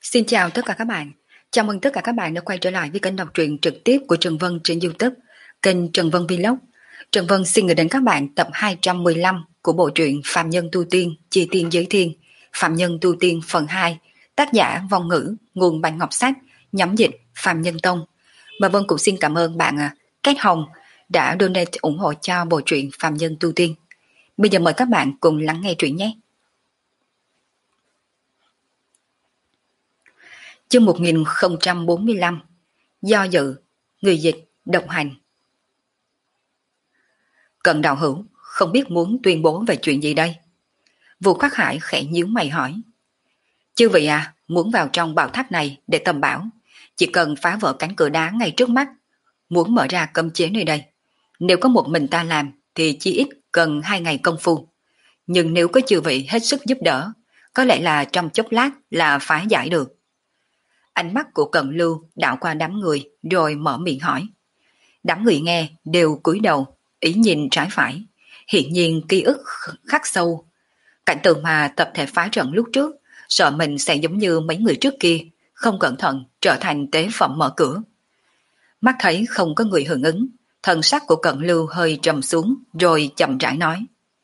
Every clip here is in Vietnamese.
Xin chào tất cả các bạn. Chào mừng tất cả các bạn đã quay trở lại với kênh đọc truyện trực tiếp của Trần Vân trên YouTube, kênh Trần Vân Vlog. Trần Vân xin gửi đến các bạn tập 215 của bộ truyện Phạm Nhân Tu Tiên, Chi Tiên Giới Thiên, Phạm Nhân Tu Tiên phần 2, tác giả Vong Ngữ, nguồn Bạch Ngọc Sách, nhóm dịch Phạm Nhân Tông. Và Vân cũng xin cảm ơn bạn Cát Hồng đã donate ủng hộ cho bộ truyện Phạm Nhân Tu Tiên. Bây giờ mời các bạn cùng lắng nghe truyện nhé. Chương 1045. Do dự, người dịch, độc hành. Cận đạo hữu không biết muốn tuyên bố về chuyện gì đây? Vũ Khắc Hải khẽ nhíu mày hỏi. Chư vị muốn vào trong bảo tháp này để tầm bảo, chỉ cần phá vỡ cánh cửa đá ngay trước mắt, muốn mở ra cấm chế nơi đây. Nếu có một mình ta làm thì chỉ ít cần 2 ngày công phu. Nhưng nếu có chư vị hết sức giúp đỡ, có lẽ là trong chốc lát là phá giải được. Ánh mắt của Cận Lưu đảo qua đám người rồi mở miệng hỏi. Đám người nghe đều cúi đầu, ý nhìn trái phải, hiển nhiên ký ức khắc sâu. Cảnh tượng mà tập thể phá trận lúc trước, sợ mình sẽ giống như mấy người trước kia, không cẩn thận trở thành tế phẩm mở cửa. Mắt thấy không có người hưởng ứng, thần sắc của Cận Lưu hơi trầm xuống rồi chậm rãi nói.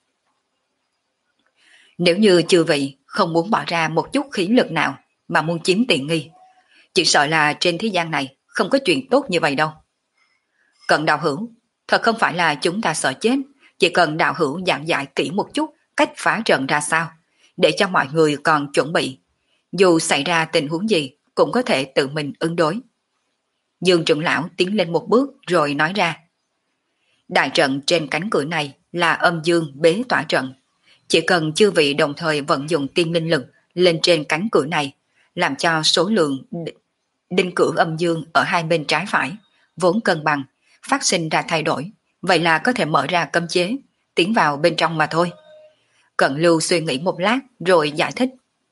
Nếu như chư vị không muốn bỏ ra một chút khí lực nào mà muốn chiếm tiện nghi, chỉ sợ là trên thế gian này không có chuyện tốt như vậy đâu. Cận đạo hữu, thật không phải là chúng ta sợ chết, chỉ cần đạo hữu giảng giải kỹ một chút cách phá trận ra sao, để cho mọi người còn chuẩn bị. Dù xảy ra tình huống gì cũng có thể tự mình ứng đối. Dương trưởng lão tiến lên một bước rồi nói ra. Đại trận trên cánh cửa này là âm dương bế tỏa trận. Chỉ cần chư vị đồng thời vận dụng tiên linh lực lên trên cánh cửa này, làm cho số lượng đinh cửa âm dương ở hai bên trái phải vốn cân bằng, phát sinh ra thay đổi, vậy là có thể mở ra cấm chế, tiến vào bên trong mà thôi. Cận Lưu suy nghĩ một lát rồi giải thích.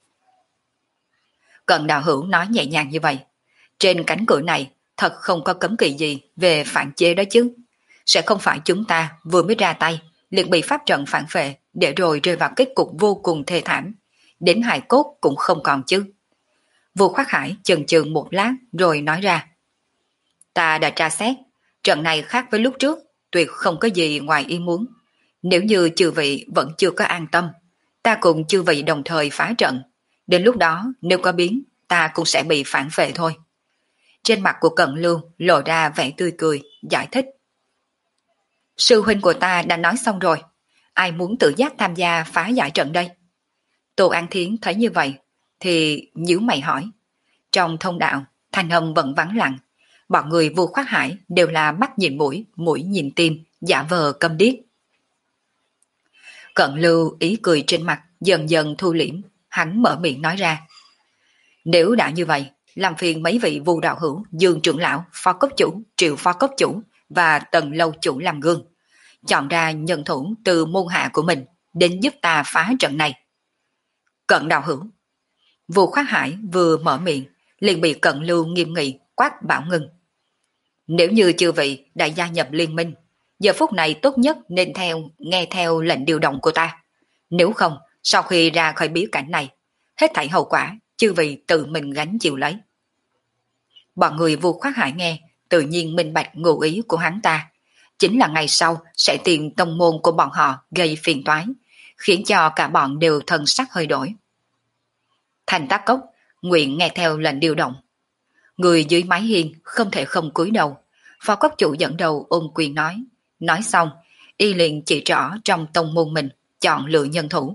Cận đạo hữu nói nhẹ nhàng như vậy, trên cánh cửa này thật không có cấm kỵ gì về phản chế đó chứ. Sẽ không phải chúng ta vừa mới ra tay liền bị pháp trận phản phệ để rồi rơi vào kết cục vô cùng thê thảm, đến hài cốt cũng không còn chứ. Vũ Khắc Hải chần chừ một lát rồi nói ra. Ta đã tra xét, trận này khác với lúc trước, tuyệt không có gì ngoài ý muốn. Nếu như chư vị vẫn chưa có an tâm, ta cùng chư vị đồng thời phá trận. Đến lúc đó nếu có biến, ta cũng sẽ bị phản vệ thôi. Trên mặt của Cận Lưu lộ ra vẻ tươi cười, giải thích. Sư huynh của ta đã nói xong rồi, ai muốn tự giác tham gia phá giải trận đây? Tô An Thiến thấy như vậy thì nhíu mày hỏi. Trong thông đạo, thanh âm vẫn vắng lặng. Bọn người Vu Khắc Hải đều là mắt nhìn mũi, mũi nhìn tim, giả vờ câm điếc. Cận Lưu ý cười trên mặt dần dần thu liễm, hắn mở miệng nói ra. Nếu đã như vậy, làm phiền mấy vị Vu đạo hữu, Dương trưởng lão, Phó cấp chủ, Triệu phó cấp chủ và Tần lâu chủ làm gương. Chọn ra nhân thủ từ môn hạ của mình đến giúp ta phá trận này. Cận đạo hữu. Vu Khắc Hải vừa mở miệng liền bị Cận Lưu nghiêm nghị quát bảo ngưng. Nếu như chư vị đã gia nhập liên minh, giờ phút này tốt nhất nên nghe theo lệnh điều động của ta. Nếu không, sau khi ra khỏi bí cảnh này, hết thảy hậu quả chư vị tự mình gánh chịu lấy. Bọn người Vu Khắc Hải nghe tự nhiên minh bạch ngụ ý của hắn ta, chính là ngày sau sẽ tìm tông môn của bọn họ gây phiền toái, khiến cho cả bọn đều thần sắc hơi đổi. Thành Tác Cốc nguyện nghe theo lệnh điều động. Người dưới mái hiên không thể không cúi đầu. Phó cốc chủ dẫn đầu ôm quyền nói. Nói xong, y liền chỉ rõ trong tông môn mình chọn lựa nhân thủ.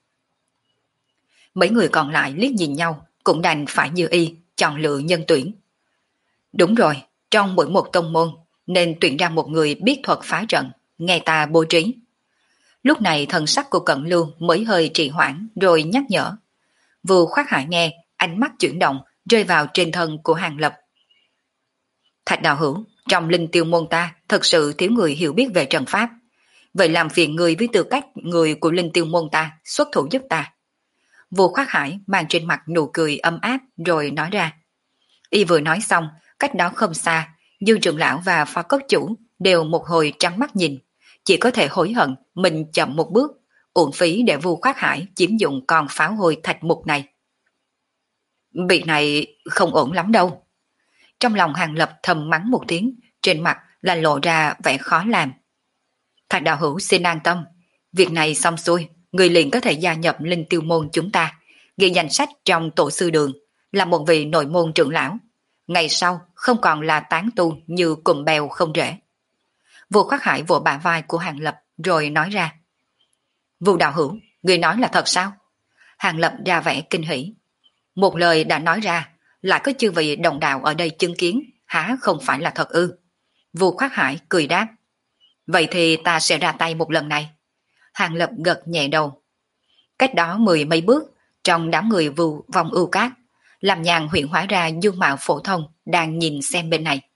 Mấy người còn lại liếc nhìn nhau, cũng đành phải như y chọn lựa nhân tuyển. Đúng rồi, trong mỗi một tông môn nên tuyển ra một người biết thuật phá trận, nghe ta bố trí. Lúc này thần sắc của Cận Lưu mới hơi trì hoãn rồi nhắc nhở. Vu Khắc Hải nghe, ánh mắt chuyển động rơi vào trên thân của Hàng Lập. Thạch đạo hữu, trong linh tiêu môn ta thật sự thiếu người hiểu biết về trận pháp. Vậy làm phiền người với tư cách người của linh tiêu môn ta xuất thủ giúp ta. Vu Khắc Hải mang trên mặt nụ cười ấm áp rồi nói ra. Y vừa nói xong, cách đó không xa, Dương trưởng lão và Phó cốc chủ đều một hồi trắng mắt nhìn, chỉ có thể hối hận mình chậm một bước, uổng phí để Vu Khắc Hải chiếm dụng con pháo hôi thạch mục này. Việc này không ổn lắm đâu. Trong lòng Hàng Lập thầm mắng một tiếng, trên mặt là lộ ra vẻ khó làm. Thạch đạo hữu xin an tâm, việc này xong xuôi, người liền có thể gia nhập linh tiêu môn chúng ta, ghi danh sách trong tổ sư đường, là một vị nội môn trưởng lão. Ngày sau không còn là tán tu như cụm bèo không rễ. Vô Khoác Hải vỗ bả vai của Hàng Lập rồi nói ra. Vu đạo hữu, người nói là thật sao? Hàng Lập ra vẻ kinh hỉ. Một lời đã nói ra, lại có chư vị đồng đạo ở đây chứng kiến, há không phải là thật ư? Vu Khoác Hải cười đáp. Vậy thì ta sẽ ra tay một lần này. Hàng Lập gật nhẹ đầu. Cách đó 10 mấy bước, trong đám người vù vòng ưu cát, làm nhàn huyện hóa ra dung mạo phổ thông đang nhìn xem bên này.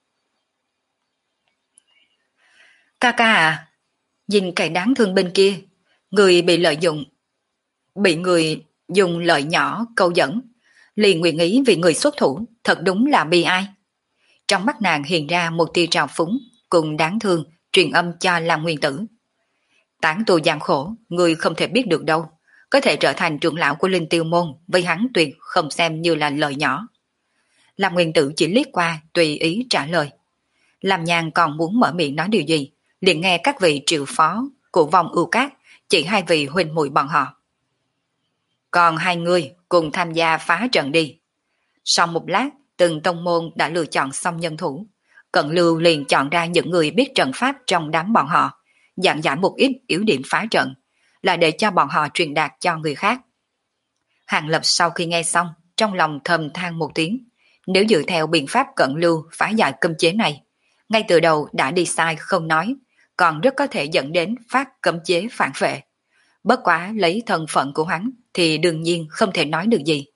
Ca ca à, nhìn kẻ đáng thương bên kia, người bị lợi dụng, bị người dùng lợi nhỏ câu dẫn, liền nguyện ý vì người xuất thủ, thật đúng là bi ai. Trong mắt nàng hiện ra một tia trào phúng, cùng đáng thương, truyền âm cho Lam Nguyên Tử. Tán tu gian khổ, người không thể biết được đâu, có thể trở thành trưởng lão của Linh Tiêu Môn, với hắn tuyệt không xem như là lợi nhỏ. Lam Nguyên Tử chỉ liếc qua, tùy ý trả lời. Lam Nhàn còn muốn mở miệng nói điều gì, liền nghe các vị triệu phó của vòng ưu cát chỉ hai vị huynh muội bọn họ. Còn hai người cùng tham gia phá trận đi. Sau một lát, từng tông môn đã lựa chọn xong nhân thủ. Cận Lưu liền chọn ra những người biết trận pháp trong đám bọn họ, dặn dạy một ít yếu điểm phá trận, là để cho bọn họ truyền đạt cho người khác. Hàng Lập sau khi nghe xong, trong lòng thầm than một tiếng. Nếu dựa theo biện pháp Cận Lưu phá giải cấm chế này, ngay từ đầu đã đi sai không nói, còn rất có thể dẫn đến phát cấm chế phản vệ. Bất quá lấy thân phận của hắn thì đương nhiên không thể nói được gì.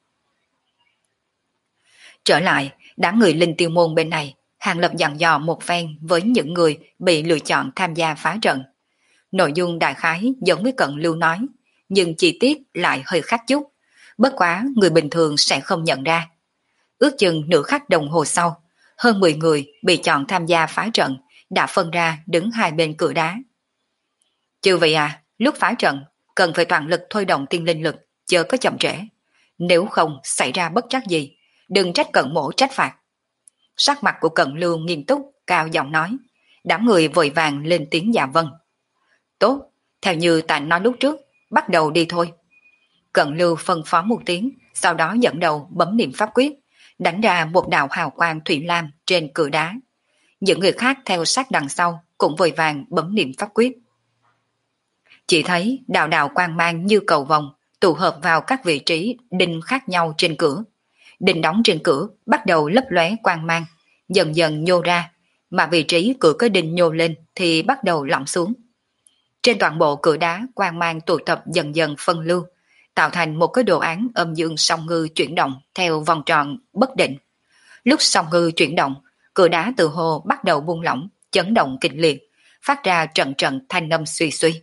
Trở lại, đám người Linh Tiêu Môn bên này, Hàng Lập dặn dò một phen với những người bị lựa chọn tham gia phá trận. Nội dung đại khái giống với Cận Lưu nói, nhưng chi tiết lại hơi khác chút, bất quá người bình thường sẽ không nhận ra. Ước chừng nửa khắc đồng hồ sau, hơn 10 người bị chọn tham gia phá trận đã phân ra đứng hai bên cửa đá. Chư vị à, lúc phá trận cần phải toàn lực thôi động tiên linh lực, chớ có chậm trễ. Nếu không xảy ra bất trắc gì, đừng trách Cận mỗ trách phạt. Sắc mặt của Cận Lưu nghiêm túc, cao giọng nói. Đám người vội vàng lên tiếng dạ vâng. Tốt, theo như ta nói lúc trước, bắt đầu đi thôi. Cận Lưu phân phó một tiếng, sau đó dẫn đầu bấm niệm pháp quyết, đánh ra một đạo hào quang thủy lam trên cửa đá. Những người khác theo sát đằng sau cũng vội vàng bấm niệm pháp quyết. Chỉ thấy đạo đạo quang mang như cầu vồng tụ hợp vào các vị trí đinh khác nhau trên cửa. Đinh đóng trên cửa bắt đầu lấp lóe quang mang, dần dần nhô ra, mà vị trí cửa có đinh nhô lên thì bắt đầu lỏng xuống. Trên toàn bộ cửa đá quang mang tụ tập dần dần phân lưu, tạo thành một cái đồ án âm dương song ngư chuyển động theo vòng tròn bất định. Lúc song ngư chuyển động, cửa đá từ hồ bắt đầu buông lỏng, chấn động kịch liệt, phát ra trận trận thanh âm suy suy.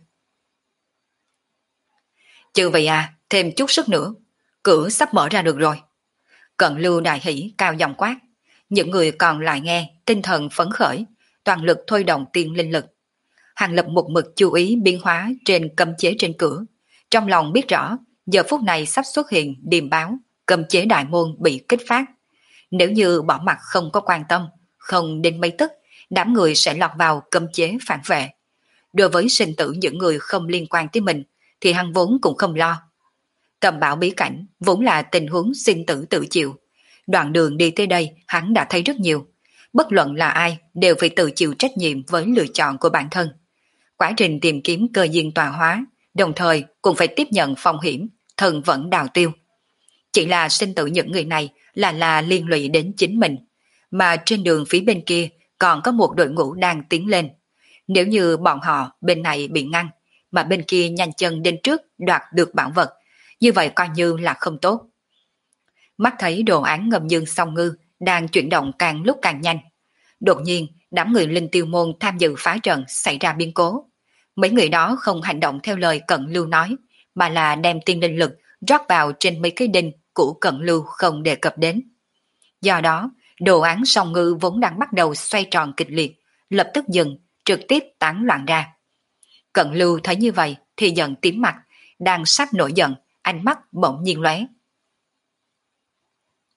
Chư vị à, thêm chút sức nữa, cửa sắp mở ra được rồi. Cận Lưu đại hỉ cao giọng quát. Những người còn lại nghe, tinh thần phấn khởi, toàn lực thôi động tiên linh lực. Hàng Lập một mực chú ý biến hóa trên cấm chế trên cửa. Trong lòng biết rõ, giờ phút này sắp xuất hiện điềm báo, cấm chế đại môn bị kích phát. Nếu như bỏ mặt không có quan tâm, không đến mấy tức, đám người sẽ lọt vào cấm chế phản vệ. Đối với sinh tử những người không liên quan tới mình, thì hắn vốn cũng không lo. Tầm bảo bí cảnh vốn là tình huống sinh tử tự chịu. Đoạn đường đi tới đây hắn đã thấy rất nhiều. Bất luận là ai đều phải tự chịu trách nhiệm với lựa chọn của bản thân. Quá trình tìm kiếm cơ duyên tọa hóa, đồng thời cũng phải tiếp nhận phong hiểm, thần vẫn đào tiêu. Chỉ là sinh tử những người này là liên lụy đến chính mình, mà trên đường phía bên kia còn có một đội ngũ đang tiến lên. Nếu như bọn họ bên này bị ngăn, mà bên kia nhanh chân đến trước đoạt được bảo vật, như vậy coi như là không tốt. Mắt thấy đồ án ngầm dương song ngư đang chuyển động càng lúc càng nhanh. Đột nhiên, đám người Linh Tiêu Môn tham dự phá trận xảy ra biến cố. Mấy người đó không hành động theo lời Cận Lưu nói, mà là đem tiên linh lực rót vào trên mấy cái đinh của Cận Lưu không đề cập đến. Do đó, đồ án song ngư vốn đang bắt đầu xoay tròn kịch liệt, lập tức dừng, trực tiếp tán loạn ra. Cận Lưu thấy như vậy thì giận tím mặt, đang sắp nổi giận, ánh mắt bỗng nhiên lóe.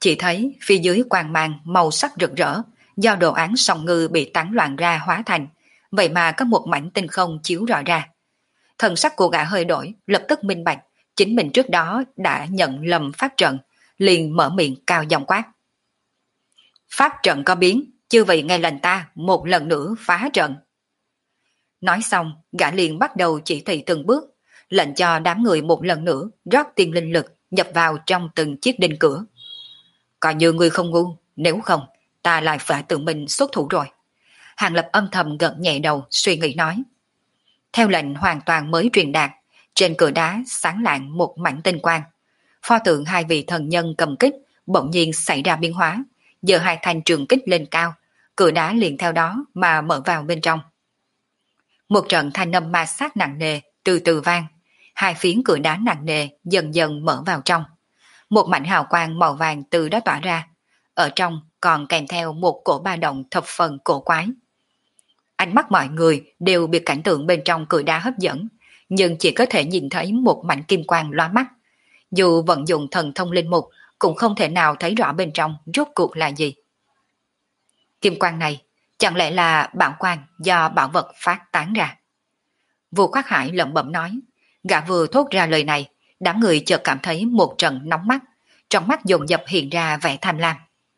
Chỉ thấy phía dưới quang mang màu sắc rực rỡ, do đồ án song ngư bị tán loạn ra hóa thành, vậy mà có một mảnh tinh không chiếu rõ ra. Thần sắc của gã hơi đổi, lập tức minh bạch, chính mình trước đó đã nhận lầm pháp trận, liền mở miệng cao giọng quát. Pháp trận có biến, chư vị nghe lệnh ta một lần nữa phá trận. Nói xong, gã liền bắt đầu chỉ thị từng bước, lệnh cho đám người một lần nữa rót tiên linh lực nhập vào trong từng chiếc đinh cửa. Coi như người không ngu, nếu không, ta lại phải tự mình xuất thủ rồi. Hàng Lập âm thầm gật nhẹ đầu, suy nghĩ nói. Theo lệnh hoàn toàn mới truyền đạt, trên cửa đá sáng lạng một mảnh tinh quang. Pho tượng hai vị thần nhân cầm kích bỗng nhiên xảy ra biến hóa, giờ hai thanh trường kích lên cao, cửa đá liền theo đó mà mở vào bên trong. Một trận thanh âm ma sát nặng nề từ từ vang, hai phiến cửa đá nặng nề dần dần mở vào trong. Một mảnh hào quang màu vàng từ đó tỏa ra, ở trong còn kèm theo một cổ ba động thập phần cổ quái. Ánh mắt mọi người đều bị cảnh tượng bên trong cửa đá hấp dẫn, nhưng chỉ có thể nhìn thấy một mảnh kim quang lóa mắt. Dù vận dụng thần thông linh mục, cũng không thể nào thấy rõ bên trong rốt cuộc là gì. Kim quang này, chẳng lẽ là bảo quang do bảo vật phát tán ra? Vua Khoác Hải lẩm bẩm nói, gã vừa thốt ra lời này, đám người chợt cảm thấy một trận nóng mắt, trong mắt dồn dập hiện ra vẻ tham lam.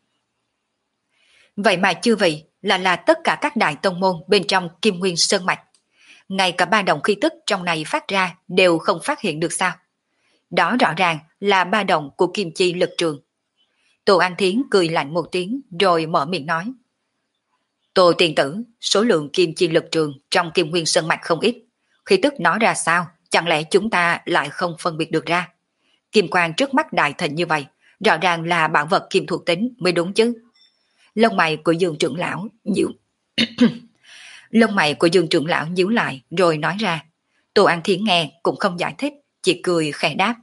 Vậy mà chư vị là tất cả các đại tông môn bên trong Kim Nguyên Sơn Mạch. Ngay cả ba động khí tức trong này phát ra đều không phát hiện được sao? Đó rõ ràng là ba động của Kim Chi lực trường. Tô An Thiến cười lạnh một tiếng rồi mở miệng nói. Tô tiền tử, số lượng Kim Chi lực trường trong Kim Nguyên Sơn Mạch không ít. Khí tức nó ra sao, chẳng lẽ chúng ta lại không phân biệt được ra? Kim quang trước mắt đại thịnh như vậy, rõ ràng là bảo vật kim thuộc tính mới đúng chứ. Lông mày của Dương trưởng lão nhíu. Lông mày của Dương trưởng lão nhíu lại rồi nói ra. Tô An Thiến nghe cũng không giải thích, chỉ cười khẽ đáp.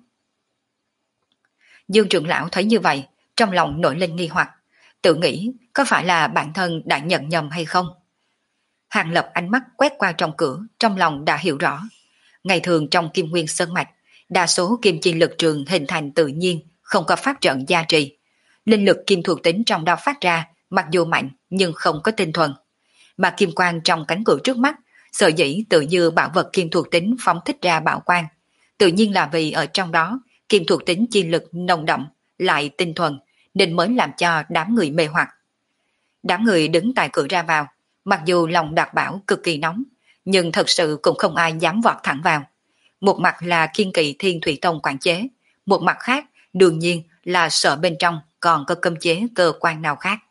Dương trưởng lão thấy như vậy, trong lòng nổi lên nghi hoặc, tự nghĩ có phải là bản thân đã nhận nhầm hay không. Hàng Lập ánh mắt quét qua trong cửa, trong lòng đã hiểu rõ. Ngày thường trong Kim Nguyên Sơn Mạch, đa số kim chi lực trường hình thành tự nhiên, không có pháp trận gia trì. Linh lực kim thuộc tính trong đó phát ra, mặc dù mạnh nhưng không có tinh thuần. Mà kim quang trong cánh cửa trước mắt, sở dĩ tự như bảo vật kim thuộc tính phóng thích ra bảo quang. Tự nhiên là vì ở trong đó, kim thuộc tính chi lực nồng đậm, lại tinh thuần, nên mới làm cho đám người mê hoặc. Đám người đứng tại cửa ra vào, mặc dù lòng đạt bảo cực kỳ nóng, nhưng thật sự cũng không ai dám vọt thẳng vào. Một mặt là kiên kỵ Thiên Thủy Tông quản chế, một mặt khác đương nhiên là sợ bên trong còn có cấm chế cơ quan nào khác.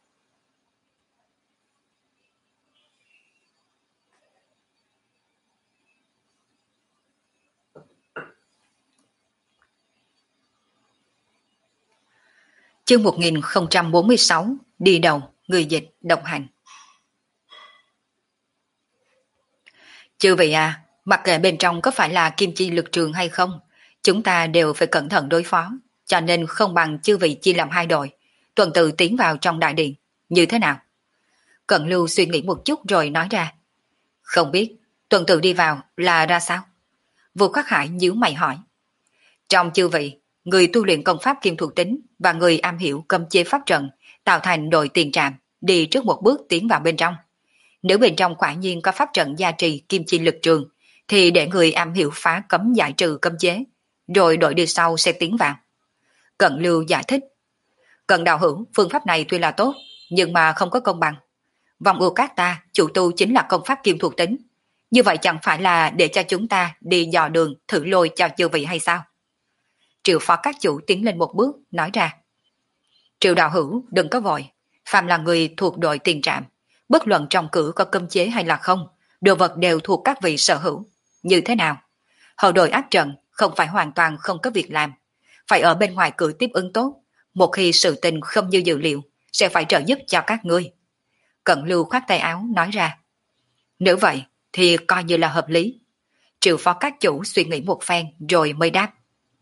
Chương 1046, đi đầu, người dịch, đồng hành. Chư vị à, mặc kệ bên trong có phải là kim chi lực trường hay không, chúng ta đều phải cẩn thận đối phó, cho nên không bằng chư vị chia làm hai đội, tuần tự tiến vào trong đại điện, như thế nào? Cận Lưu suy nghĩ một chút rồi nói ra. Không biết, tuần tự đi vào là ra sao? Vua Khắc Hải nhíu mày hỏi. Trong chư vị, người tu luyện công pháp kim thuộc tính và người am hiểu cấm chế pháp trận tạo thành đội tiền trạm, đi trước một bước tiến vào bên trong. Nếu bên trong quả nhiên có pháp trận gia trì kim chi lực trường, thì để người am hiểu phá cấm giải trừ cấm chế, rồi đội đi sau sẽ tiến vào. Cận Lưu giải thích. Cận đạo hữu, phương pháp này tuy là tốt, nhưng mà không có công bằng. Vòng ưu cát ta, chủ tu chính là công pháp kim thuộc tính. Như vậy chẳng phải là để cho chúng ta đi dò đường thử lôi cho chư vị hay sao? Triệu phó các chủ tiến lên một bước, nói ra. Triệu đạo hữu, đừng có vội. Phạm là người thuộc đội tiền trạm, bất luận trong cử có cấm chế hay là không, đồ vật đều thuộc các vị sở hữu. Như thế nào? Hậu đội áp trận không phải hoàn toàn không có việc làm. Phải ở bên ngoài cửa tiếp ứng tốt. Một khi sự tình không như dự liệu, sẽ phải trợ giúp cho các ngươi. Cận Lưu khoát tay áo nói ra. Nếu vậy thì coi như là hợp lý. Triệu phó các chủ suy nghĩ một phen rồi mới đáp.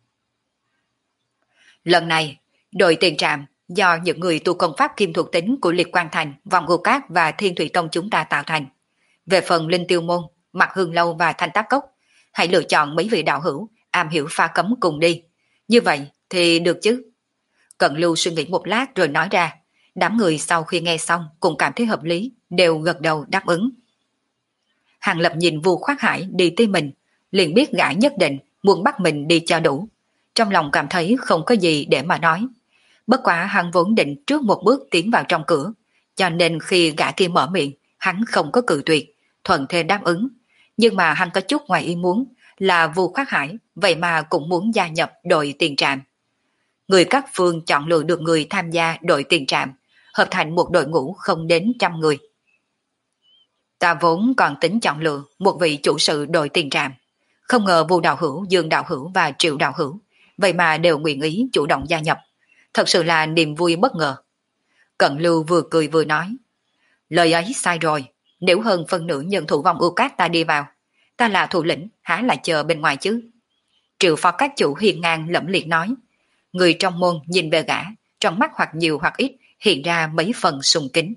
Lần này, đội tiền trạm do những người tu công pháp kim thuộc tính của Liệt Quang Thành, Vòng Ngô Cát và Thiên Thủy Tông chúng ta tạo thành. Về phần Linh Tiêu Môn, Mạc Hương Lâu và Thanh Tác Cốc, hãy lựa chọn mấy vị đạo hữu am hiểu pha cấm cùng đi. Như vậy thì được chứ. Cận Lưu suy nghĩ một lát rồi nói ra. Đám người sau khi nghe xong cũng cảm thấy hợp lý, đều gật đầu đáp ứng. Hàng Lập nhìn Vu Khoát Hải đi tới mình, liền biết gã nhất định muốn bắt mình đi cho đủ. Trong lòng cảm thấy không có gì để mà nói. Bất quá hắn vốn định trước một bước tiến vào trong cửa, cho nên khi gã kia mở miệng, hắn không có cự tuyệt, thuận theo đáp ứng. Nhưng mà hắn có chút ngoài ý muốn là Vu Khoát Hải vậy mà cũng muốn gia nhập đội tiền trạm. Người các phương chọn lựa được người tham gia đội tiền trạm, hợp thành một đội ngũ không đến 100 người. Ta vốn còn tính chọn lựa một vị chủ sự đội tiền trạm. Không ngờ Vu Đạo Hữu, Dương Đạo Hữu và Triệu Đạo Hữu vậy mà đều nguyện ý chủ động gia nhập. Thật sự là niềm vui bất ngờ. Cận Lưu vừa cười vừa nói. Lời ấy sai rồi. Nếu hơn phân nửa nhân thủ vòng ưu cát ta đi vào, ta là thủ lĩnh, há lại chờ bên ngoài chứ. Triệu phó các chủ hiền ngang lẫm liệt nói. Người trong môn nhìn về gã, trong mắt hoặc nhiều hoặc ít hiện ra mấy phần sùng kính.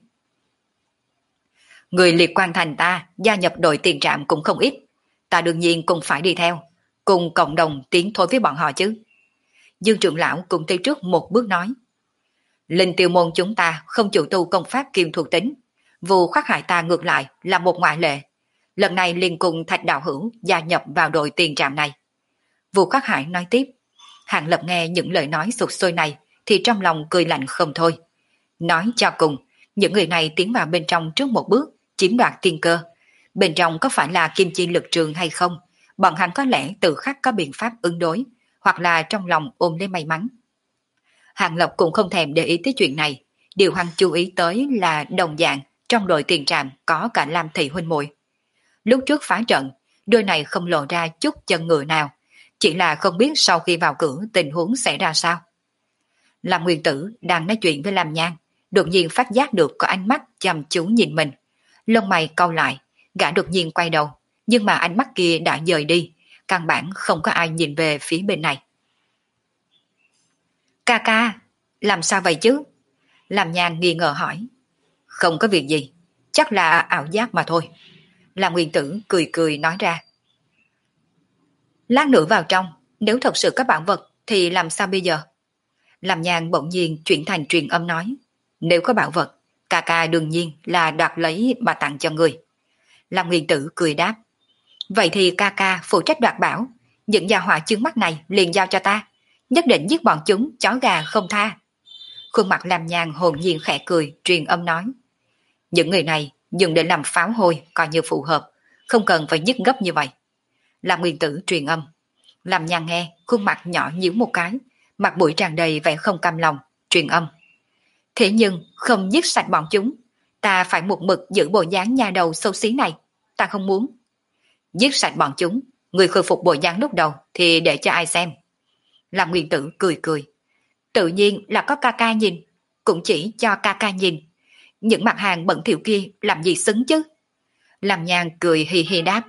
Người liệt quan thành ta gia nhập đội tiền trạm cũng không ít. Ta đương nhiên cũng phải đi theo, cùng cộng đồng tiến thôi với bọn họ chứ. Dương trưởng lão cũng tới trước một bước nói. Linh tiêu môn chúng ta không chủ tu công pháp kiêm thuộc tính. Vu Khoát Hải ta ngược lại là một ngoại lệ. Lần này liền cùng Thạch Đạo Hữu gia nhập vào đội tiền trạm này. Vu Khoát Hải nói tiếp. Hàng Lập nghe những lời nói sụt sôi này thì trong lòng cười lạnh không thôi. Nói cho cùng, những người này tiến vào bên trong trước một bước, chiếm đoạt tiên cơ. Bên trong có phải là kim chi lực trường hay không? Bọn hắn có lẽ tự khắc có biện pháp ứng đối, hoặc là trong lòng ôm lấy may mắn. Hàng Lập cũng không thèm để ý tới chuyện này. Điều hắn chú ý tới là đồng dạng trong đội tiền trạm có cả Lam Thị huynh muội. Lúc trước phá trận, đôi này không lộ ra chút chân ngựa nào, chỉ là không biết sau khi vào cửa tình huống xảy ra sao. Lam Nguyên Tử đang nói chuyện với Lam Nhan, đột nhiên phát giác được có ánh mắt chăm chú nhìn mình. Lông mày cau lại, gã đột nhiên quay đầu, nhưng mà ánh mắt kia đã dời đi, căn bản không có ai nhìn về phía bên này. Ca ca, làm sao vậy chứ? Lam Nhan nghi ngờ hỏi. Không có việc gì, chắc là ảo giác mà thôi. Lam Nguyên Tử cười cười nói ra. Lát nữa vào trong, nếu thật sự có bảo vật thì làm sao bây giờ? Lam Nhan bỗng nhiên chuyển thành truyền âm nói. Nếu có bảo vật, ca ca đương nhiên là đoạt lấy mà tặng cho người. Lam Nguyên Tử cười đáp. Vậy thì ca ca phụ trách đoạt bảo, những gia họa chướng mắt này liền giao cho ta, nhất định giết bọn chúng chó gà không tha. Khuôn mặt Lam Nhan hồn nhiên khẽ cười, truyền âm nói. Những người này dùng để làm pháo hôi coi như phù hợp, không cần phải giết gấp như vậy. Lam Nguyên Tử truyền âm. Lam Nhan nghe, khuôn mặt nhỏ nhíu một cái, mặt mũi tràn đầy vẻ không cam lòng, truyền âm. Thế nhưng không giết sạch bọn chúng, ta phải một mực giữ bộ dáng nhà đầu xấu xí này, ta không muốn. Giết sạch bọn chúng, người khôi phục bộ dáng lúc đầu thì để cho ai xem. Lam Nguyên Tử cười cười. Tự nhiên là có ca ca nhìn, cũng chỉ cho ca ca nhìn. Những mặt hàng bẩn thỉu kia làm gì xứng chứ? Lam Nhan cười hì hì đáp.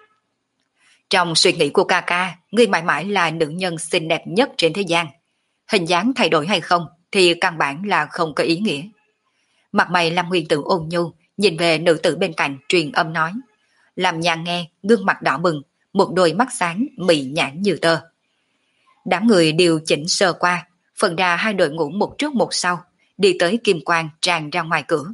Trong suy nghĩ của ca ca, ngươi mãi mãi là nữ nhân xinh đẹp nhất trên thế gian. Hình dáng thay đổi hay không thì căn bản là không có ý nghĩa. Mặt mày Lam Nguyên Tử ôn nhu, nhìn về nữ tử bên cạnh truyền âm nói. Lam Nhan nghe, gương mặt đỏ bừng, một đôi mắt sáng mị nhãn như tơ. Đám người điều chỉnh sơ qua, phân ra hai đội ngũ một trước một sau, đi tới kim quang tràn ra ngoài cửa.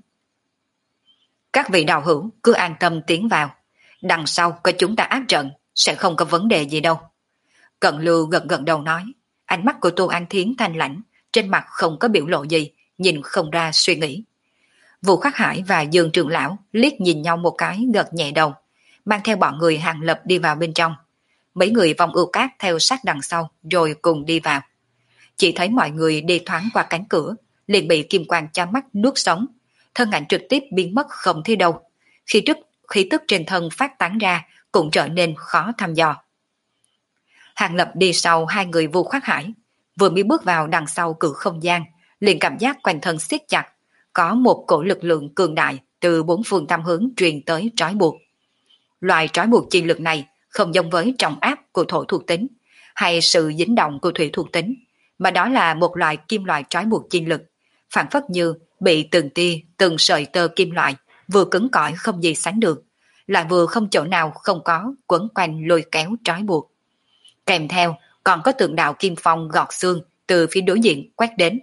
Các vị đạo hữu cứ an tâm tiến vào, đằng sau có chúng ta áp trận, sẽ không có vấn đề gì đâu. Cận Lưu gật gật đầu nói, ánh mắt của Tô An Thiến thanh lãnh, trên mặt không có biểu lộ gì, nhìn không ra suy nghĩ. Vu Khắc Hải và Dương Trường Lão liếc nhìn nhau một cái gật nhẹ đầu, mang theo bọn người Hàng Lập đi vào bên trong. Mấy người vòng ưu cát theo sát đằng sau rồi cùng đi vào. Chỉ thấy mọi người đi thoáng qua cánh cửa, liền bị kim quang cho mắt nuốt sống, thân ảnh trực tiếp biến mất không thấy đâu. Khí tức trên thân phát tán ra cũng trở nên khó thăm dò. Hàng Lập đi sau hai người Vu Khắc Hải, vừa mới bước vào đằng sau cửa không gian, liền cảm giác quanh thân siết chặt, có một cổ lực lượng cường đại từ bốn phương tám hướng truyền tới trói buộc. Loại trói buộc chi lực này không giống với trọng áp của thổ thuộc tính hay sự dính động của thủy thuộc tính, mà đó là một loại kim loại trói buộc chi lực, phản phất như bị từng tia, từng sợi tơ kim loại vừa cứng cỏi không gì sánh được, lại vừa không chỗ nào không có quấn quanh lôi kéo trói buộc. Kèm theo còn có tượng đạo kim phong gọt xương từ phía đối diện quét đến,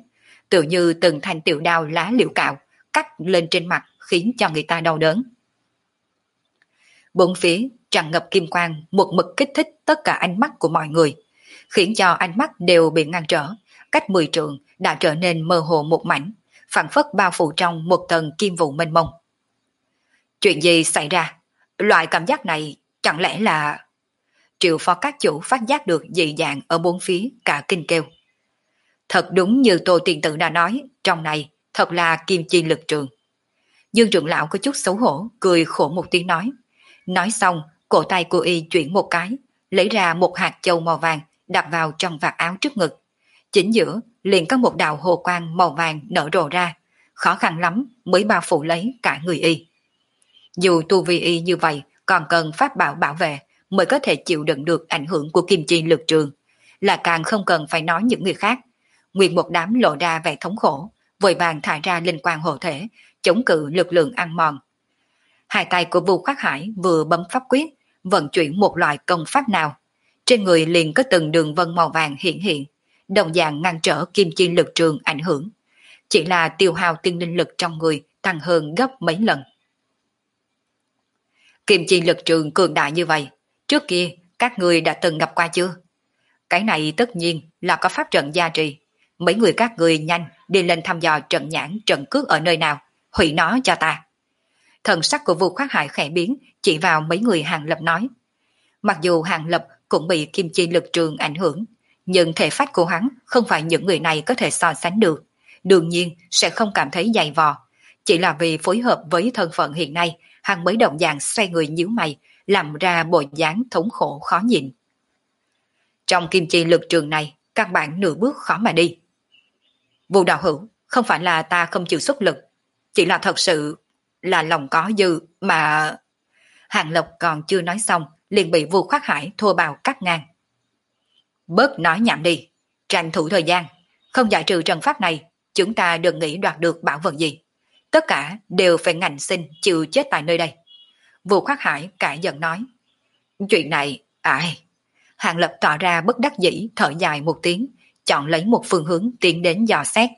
tự như từng thanh tiểu đao lá liễu cạo, cắt lên trên mặt khiến cho người ta đau đớn. Bốn phía tràn ngập kim quang một mực kích thích tất cả ánh mắt của mọi người, khiến cho ánh mắt đều bị ngăn trở, cách 10 trượng đã trở nên mơ hồ một mảnh, phảng phất bao phủ trong một tầng kim vụ mênh mông. Chuyện gì xảy ra? Loại cảm giác này chẳng lẽ là... Triệu phó các chủ phát giác được dị dạng ở bốn phía, cả kinh kêu. Thật đúng như Tô Tiên Tử đã nói, trong này thật là kim chi lực trường. Dương trưởng lão có chút xấu hổ, cười khổ một tiếng nói. Nói xong, cổ tay của y chuyển một cái, lấy ra một hạt châu màu vàng đặt vào trong vạt áo trước ngực. Chính giữa liền có một đạo hồ quang màu vàng nở rộ ra, khó khăn lắm mới bao phủ lấy cả người y. Dù tu vi y như vậy còn cần pháp bảo bảo vệ mới có thể chịu đựng được ảnh hưởng của kim chi lực trường, là càng không cần phải nói những người khác. Nguyên một đám lộ ra vẻ thống khổ, vội vàng thải ra linh quang hộ thể, chống cự lực lượng ăn mòn. Hai tay của Vu Khắc Hải vừa bấm pháp quyết, vận chuyển một loại công pháp nào, trên người liền có từng đường vân màu vàng hiện hiện, đồng dạng ngăn trở kim chi lực trường ảnh hưởng. Chỉ là tiêu hao tiên linh lực trong người tăng hơn gấp mấy lần. Kim chi lực trường cường đại như vậy, trước kia các người đã từng gặp qua chưa? Cái này tất nhiên là có pháp trận gia trì. Mấy người các người nhanh đi lên thăm dò trận nhãn trận cước ở nơi nào, hủy nó cho ta. Thần sắc của Vu Khắc Hải khẽ biến, chỉ vào mấy người Hàng Lập nói. Mặc dù Hàng Lập cũng bị kim chi lực trường ảnh hưởng, nhưng thể phách của hắn không phải những người này có thể so sánh được. Đương nhiên sẽ không cảm thấy dày vò. Chỉ là vì phối hợp với thân phận hiện nay, hắn mới động dạng xoay người nhíu mày, làm ra bộ dáng thống khổ khó nhịn. Trong kim chi lực trường này, các bạn nửa bước khó mà đi. Vu đạo hữu, không phải là ta không chịu xuất lực, chỉ là thật sự là lòng có dư mà... Hàng Lập còn chưa nói xong, liền bị Vu Khắc Hải thô bạo cắt ngang. Bớt nói nhảm đi, tranh thủ thời gian, không giải trừ trận pháp này, chúng ta đừng nghĩ đoạt được bảo vật gì. Tất cả đều phải ngạnh sinh chịu chết tại nơi đây. Vu Khắc Hải cãi giận nói. Chuyện này, ai... Hàng Lập tỏ ra bất đắc dĩ thở dài một tiếng, chọn lấy một phương hướng tiến đến dò xét.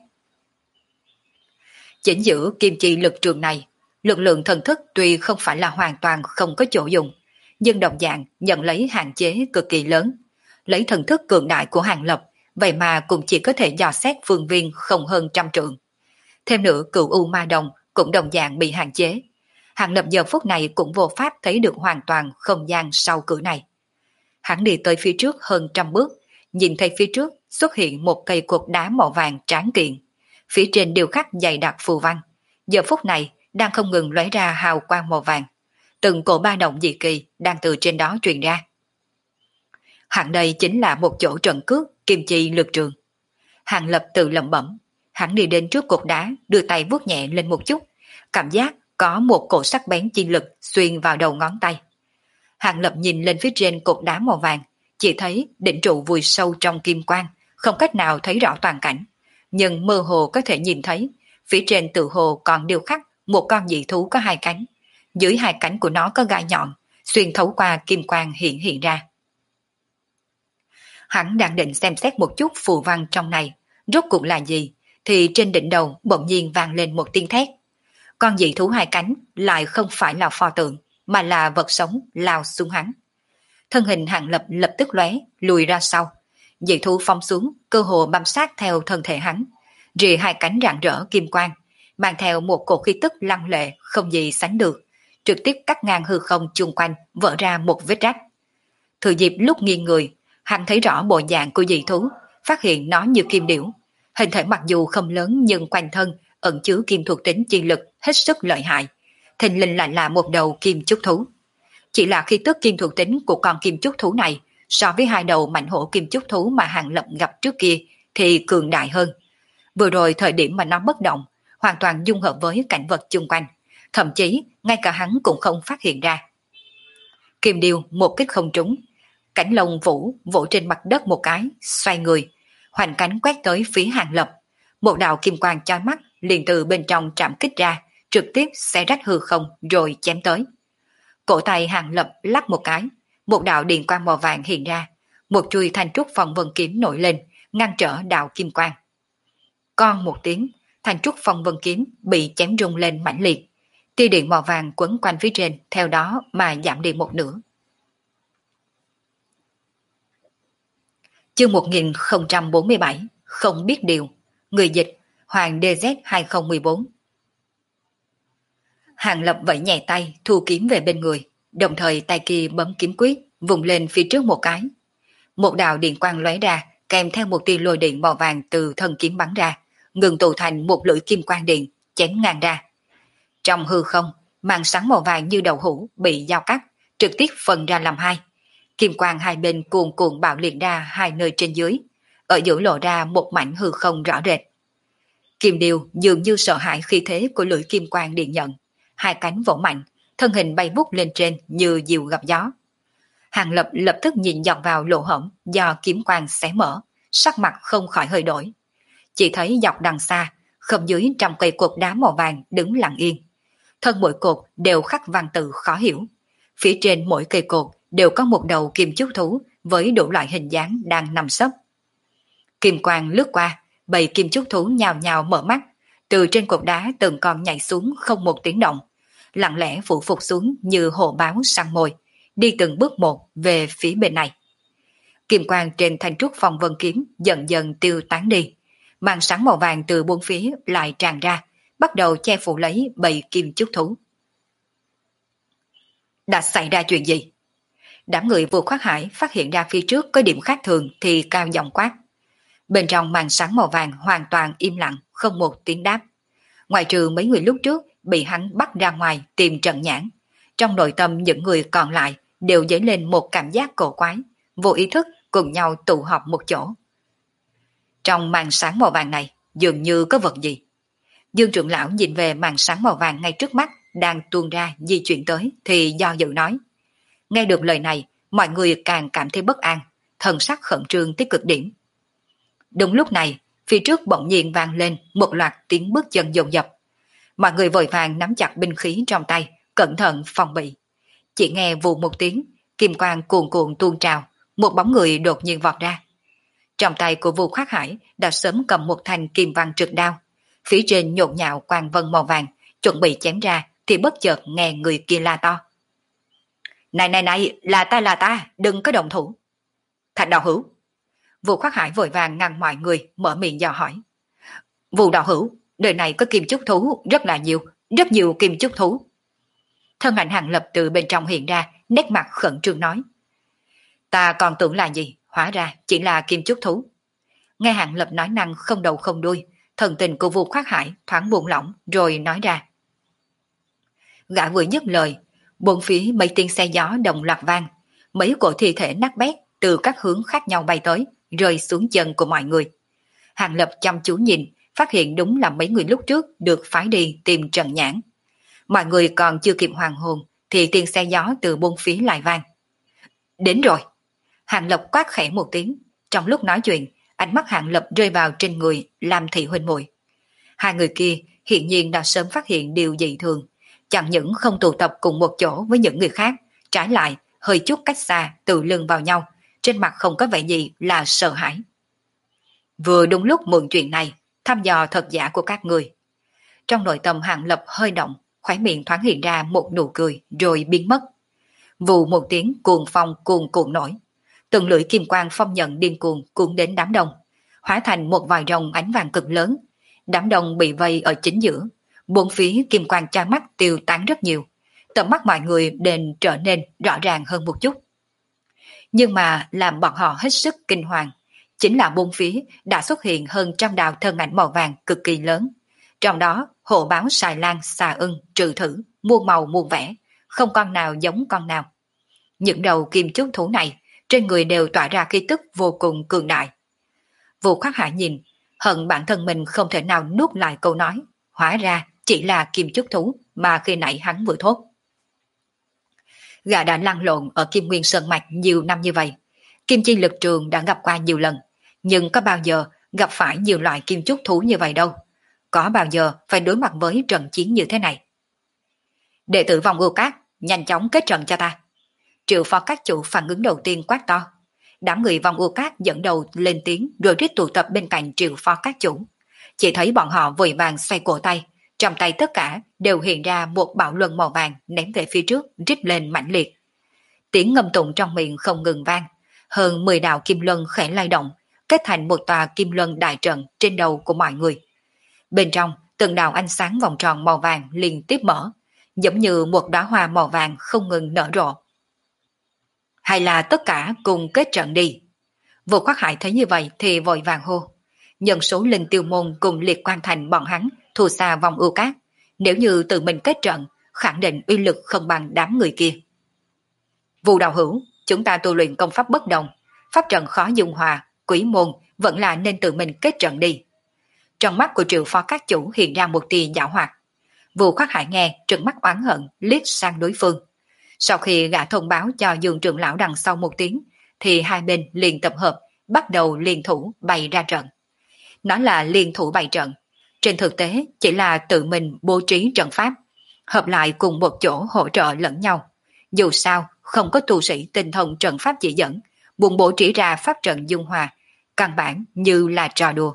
Chính giữa kim chi lực trường này, lực lượng thần thức tuy không phải là hoàn toàn không có chỗ dùng, nhưng đồng dạng nhận lấy hạn chế cực kỳ lớn. Lấy thần thức cường đại của Hàng Lập, vậy mà cũng chỉ có thể dò xét phương viên không hơn 100 trượng. Thêm nữa Cửu U Ma Đồng cũng đồng dạng bị hạn chế. Hàng Lập giờ phút này cũng vô pháp thấy được hoàn toàn không gian sau cửa này. Hắn đi tới phía trước hơn 100 bước, nhìn thấy phía trước xuất hiện một cây cột đá màu vàng tráng kiện. Phía trên điêu khắc dày đặc phù văn, giờ phút này đang không ngừng lóe ra hào quang màu vàng. Từng cổ ba động dị kỳ đang từ trên đó truyền ra. Hẳn đây chính là một chỗ trận cước kim chi lực trường. Hàng Lập tự lẩm bẩm, hắn đi đến trước cột đá, đưa tay vuốt nhẹ lên một chút, cảm giác có một cổ sắc bén chi lực xuyên vào đầu ngón tay. Hàng Lập nhìn lên phía trên cột đá màu vàng, chỉ thấy đỉnh trụ vùi sâu trong kim quang, không cách nào thấy rõ toàn cảnh, nhưng mơ hồ có thể nhìn thấy, phía trên tự hồ còn điêu khắc một con dị thú có hai cánh, dưới hai cánh của nó có gai nhọn, xuyên thấu qua kim quang hiện ra. Hắn đang định xem xét một chút phù văn trong này, rốt cuộc là gì, thì trên đỉnh đầu bỗng nhiên vang lên một tiếng thét. Con dị thú hai cánh lại không phải là pho tượng, mà là vật sống lao xuống hắn. Thân hình Hàng Lập lập tức lóe, lùi ra sau. Dị thú phóng xuống, cơ hồ bám sát theo thân thể hắn, rìa hai cánh rạng rỡ kim quang, mang theo một cổ khí tức lăng lệ không gì sánh được, trực tiếp cắt ngang hư không chung quanh, vỡ ra một vết rách. Thừa dịp lúc nghiêng người, hắn thấy rõ bộ dạng của dị thú, phát hiện nó như kim điểu. Hình thể mặc dù không lớn nhưng quanh thân ẩn chứa kim thuộc tính chi lực hết sức lợi hại. Thình lình lại là một đầu kim trúc thú. Chỉ là khi tức kim thuộc tính của con kim trúc thú này so với hai đầu mạnh hổ kim trúc thú mà Hàng Lập gặp trước kia thì cường đại hơn. Vừa rồi thời điểm mà nó bất động, hoàn toàn dung hợp với cảnh vật chung quanh, thậm chí ngay cả hắn cũng không phát hiện ra. Kim điêu một kích không trúng, cánh lông vũ vỗ trên mặt đất một cái, xoay người, hoành cánh quét tới phía Hàng Lập. Một đạo kim quang chói mắt liền từ bên trong trảm kích ra, trực tiếp xé rách hư không rồi chém tới. Cổ tay Hàng Lập lắc một cái, một đạo điện quang màu vàng hiện ra, một chuôi thanh trúc phong vân kiếm nổi lên, ngăn trở đạo kim quang. con một tiếng, thanh trúc phong vân kiếm bị chém rung lên mãnh liệt. Tia điện màu vàng quấn quanh phía trên theo đó mà giảm đi một nửa. Chương 1047, không biết điều. Người dịch Hoàng DZ2014. Hàng Lập vẫy nhẹ tay, thu kiếm về bên người, đồng thời tay kia bấm kiếm quyết, vùng lên phía trước một cái. Một đạo điện quang lóe ra, kèm theo một tia lôi điện màu vàng từ thân kiếm bắn ra, ngừng tụ thành một lưỡi kim quang điện, chém ngang ra. Trong hư không, màn sáng màu vàng như đậu hũ bị dao cắt, trực tiếp phân ra làm hai. Kim quang hai bên cuồn cuộn bạo liệt ra hai nơi trên dưới, ở giữa lộ ra một mảnh hư không rõ rệt. Kim Điêu dường như sợ hãi khí thế của lưỡi kim quang điện nhận, hai cánh vỗ mạnh, thân hình bay vút lên trên như diều gặp gió. Hàng Lập lập tức nhìn dọc vào lỗ hổng do kiếm quang xé mở, sắc mặt không khỏi hơi đổi. Chỉ thấy dọc đằng xa, không dưới trong cây cột đá màu vàng đứng lặng yên. Thân mỗi cột đều khắc văn tự khó hiểu. Phía trên mỗi cây cột đều có một đầu kim chúc thú với đủ loại hình dáng đang nằm sấp. Kim quang lướt qua, bầy kim chúc thú nhào nhào mở mắt, từ trên cột đá từng con nhảy xuống không một tiếng động, lặng lẽ phủ phục xuống như hổ báo săn mồi, đi từng bước một về phía bên này. Kim quang trên thanh trúc phong vân kiếm dần dần tiêu tán đi, màn sáng màu vàng từ bốn phía lại tràn ra, bắt đầu che phủ lấy bầy kim chúc thú. Đã xảy ra chuyện gì? Đám người Vô Khoát Hải phát hiện ra phía trước có điểm khác thường thì cao giọng quát. Bên trong màn sáng màu vàng hoàn toàn im lặng, không một tiếng đáp. Ngoài trừ mấy người lúc trước bị hắn bắt ra ngoài tìm trận nhãn, trong nội tâm những người còn lại đều dấy lên một cảm giác cổ quái, vô ý thức cùng nhau tụ họp một chỗ. Trong màn sáng màu vàng này dường như có vật gì. Dương trưởng lão nhìn về màn sáng màu vàng ngay trước mắt đang tuôn ra di chuyển tới thì do dự nói. Nghe được lời này, mọi người càng cảm thấy bất an, thần sắc khẩn trương tới cực điểm. Đúng lúc này, phía trước bỗng nhiên vang lên một loạt tiếng bước chân dồn dập. Mọi người vội vàng nắm chặt binh khí trong tay, cẩn thận phòng bị. Chỉ nghe vù một tiếng, kim quang cuồn cuộn tuôn trào, một bóng người đột nhiên vọt ra. Trong tay của Vu Khoát Hải đã sớm cầm một thanh kim văn trực đao, phía trên nhộn nhạo quang vân màu vàng, chuẩn bị chém ra thì bất chợt nghe người kia la to. Này, là ta, đừng có động thủ. Thạch đạo hữu. Vu Khoát Hải vội vàng ngăn mọi người, mở miệng dò hỏi. Vu đạo hữu, đời này có kim chúc thú rất nhiều kim chúc thú. Thân ảnh Hàng Lập từ bên trong hiện ra, nét mặt khẩn trương nói. Ta còn tưởng là gì, hóa ra chỉ là kim chúc thú. Nghe Hàng Lập nói năng không đầu không đuôi, thần tình của Vu Khoát Hải thoáng buông lỏng rồi nói ra. Gã vừa dứt lời, bốn phía mấy tiếng xe gió đồng loạt vang, mấy cổ thi thể nát bét từ các hướng khác nhau bay tới, rơi xuống chân của mọi người. Hàng Lập chăm chú nhìn, phát hiện đúng là mấy người lúc trước được phái đi tìm Trần Nhãn. Mọi người còn chưa kịp hoàn hồn thì tiếng xe gió từ bốn phía lại vang. Đến rồi. Hàng Lập quát khẽ một tiếng, trong lúc nói chuyện, ánh mắt Hàng Lập rơi vào trên người Lam Thị huynh muội. Hai người kia hiện nhiên đã sớm phát hiện điều dị thường, chẳng những không tụ tập cùng một chỗ với những người khác, trái lại hơi chút cách xa tự lưng vào nhau, trên mặt không có vẻ gì là sợ hãi. Vừa đúng lúc mượn chuyện này, thăm dò thật giả của các người. Trong nội tâm Hàng Lập hơi động, khóe miệng thoáng hiện ra một nụ cười rồi biến mất. Vù một tiếng cuồng phong cuồn cuộn nổi, từng lưỡi kim quang phong nhận điên cuồng cuốn đến đám đông, hóa thành một vòi rồng ánh vàng cực lớn. Đám đông bị vây ở chính giữa, bốn phía kim quang chói mắt tiêu tán rất nhiều, tầm mắt mọi người đều trở nên rõ ràng hơn một chút. Nhưng mà làm bọn họ hết sức kinh hoàng, chính là bốn phía đã xuất hiện hơn trăm đạo thân ảnh màu vàng cực kỳ lớn. Trong đó hổ báo xài lan xà ưng trừ thử, muôn màu muôn vẻ, không con nào giống con nào. Những đầu kim chúc thú này trên người đều tỏa ra khí tức vô cùng cường đại. Vô Khoát Hải nhìn, hận bản thân mình không thể nào nuốt lại câu nói, hóa ra chỉ là kim chúc thú mà khi nãy hắn vừa thốt. Gã đã lăn lộn ở Kim Nguyên Sơn Mạch nhiều năm như vậy, kim chi lực trường đã gặp qua nhiều lần, nhưng có bao giờ gặp phải nhiều loại kim chúc thú như vậy đâu, có bao giờ phải đối mặt với trận chiến như thế này. Đệ tử Vong Ưu Cát, nhanh chóng kết trận cho ta. Triệu phó các chủ phản ứng đầu tiên quát to. Đám người Vong Ưu Cát dẫn đầu lên tiếng rồi rít tụ tập bên cạnh Triệu phó các chủ. Chỉ thấy bọn họ vội vàng xoay cổ tay, trong tay tất cả đều hiện ra một bạo luân màu vàng ném về phía trước, rít lên mãnh liệt. Tiếng ngâm tụng trong miệng không ngừng vang, hơn 10 đạo kim luân khẽ lay động, kết thành một tòa kim luân đại trận trên đầu của mọi người. Bên trong, từng đạo ánh sáng vòng tròn màu vàng liên tiếp mở, giống như một đóa hoa màu vàng không ngừng nở rộ. Hay là tất cả cùng kết trận đi. Vô Khoát Hải thấy như vậy thì vội vàng hô. Nhân số linh tiêu môn cùng liệt quan thành bọn hắn thua xa vòng ưu cát. Nếu như tự mình kết trận, khẳng định uy lực không bằng đám người kia. Vu đạo hữu, chúng ta tu luyện công pháp bất đồng. Pháp trận khó dung hòa, quỷ môn vẫn là nên tự mình kết trận đi. Trong mắt của Triệu phó các chủ hiện ra một tia giảo hoạt. Vu Khoát Hải nghe trừng mắt oán hận liếc sang đối phương. Sau khi gã thông báo cho Dương trưởng lão đằng sau một tiếng, thì hai bên liền tập hợp, bắt đầu liên thủ bày ra trận. Nó là liên thủ bày trận, trên thực tế chỉ là tự mình bố trí trận pháp, hợp lại cùng một chỗ hỗ trợ lẫn nhau. Dù sao, không có tu sĩ tinh thông trận pháp chỉ dẫn, buồn bố trí ra pháp trận dung hòa, căn bản như là trò đùa.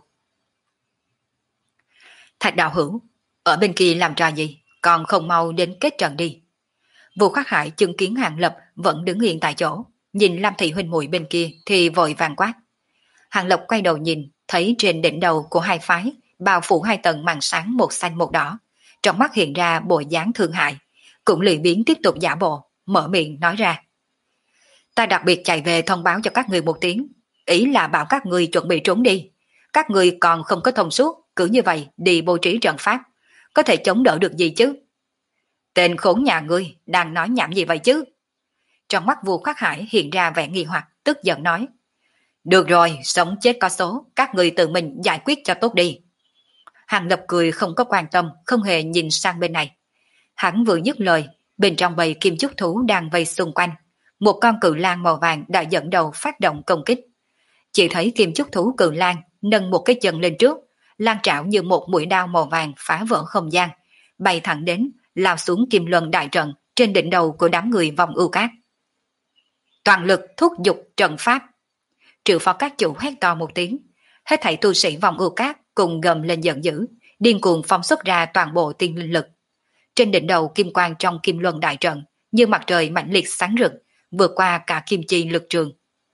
Thạch đạo hữu, ở bên kia làm trò gì, còn không mau đến kết trận đi. Vu Khắc Hải chứng kiến Hàng Lập vẫn đứng yên tại chỗ, nhìn Lam Thị huynh muội bên kia thì vội vàng quát. Hàng Lập quay đầu nhìn, thấy trên đỉnh đầu của hai phái bao phủ hai tầng màn sáng một xanh một đỏ, trong mắt hiện ra bộ dáng thương hại, cũng lười biếng tiếp tục giả bộ, mở miệng nói ra. Ta đặc biệt chạy về thông báo cho các người một tiếng, ý là bảo các người chuẩn bị trốn đi. Các người còn không có thông suốt, cứ như vậy đi bố trí trận pháp, có thể chống đỡ được gì chứ? Tên khốn nhà ngươi đang nói nhảm gì vậy chứ? Trong mắt Vu Khắc Hải hiện ra vẻ nghi hoặc, tức giận nói. Được rồi, sống chết có số, các người tự mình giải quyết cho tốt đi. Hàng Lập cười không có quan tâm, không hề nhìn sang bên này. Hắn vừa dứt lời, bên trong bầy kim chúc thú đang vây xung quanh. Một con cự lang màu vàng đã dẫn đầu phát động công kích. Chỉ thấy kim chúc thú cự lang nâng một cái chân lên trước, lan trảo như một mũi đao màu vàng phá vỡ không gian, bay thẳng đến, lao xuống kim luân đại trận trên đỉnh đầu của đám người vòng ưu cát. Toàn lực thúc giục trận pháp. Triệu phó các chủ hét to một tiếng, hết thảy tu sĩ vòng ưu cát cùng gầm lên giận dữ, điên cuồng phóng xuất ra toàn bộ tiên linh lực. Trên đỉnh đầu kim quang trong kim luân đại trận như mặt trời mãnh liệt sáng rực, vượt qua cả kim chi lực trường.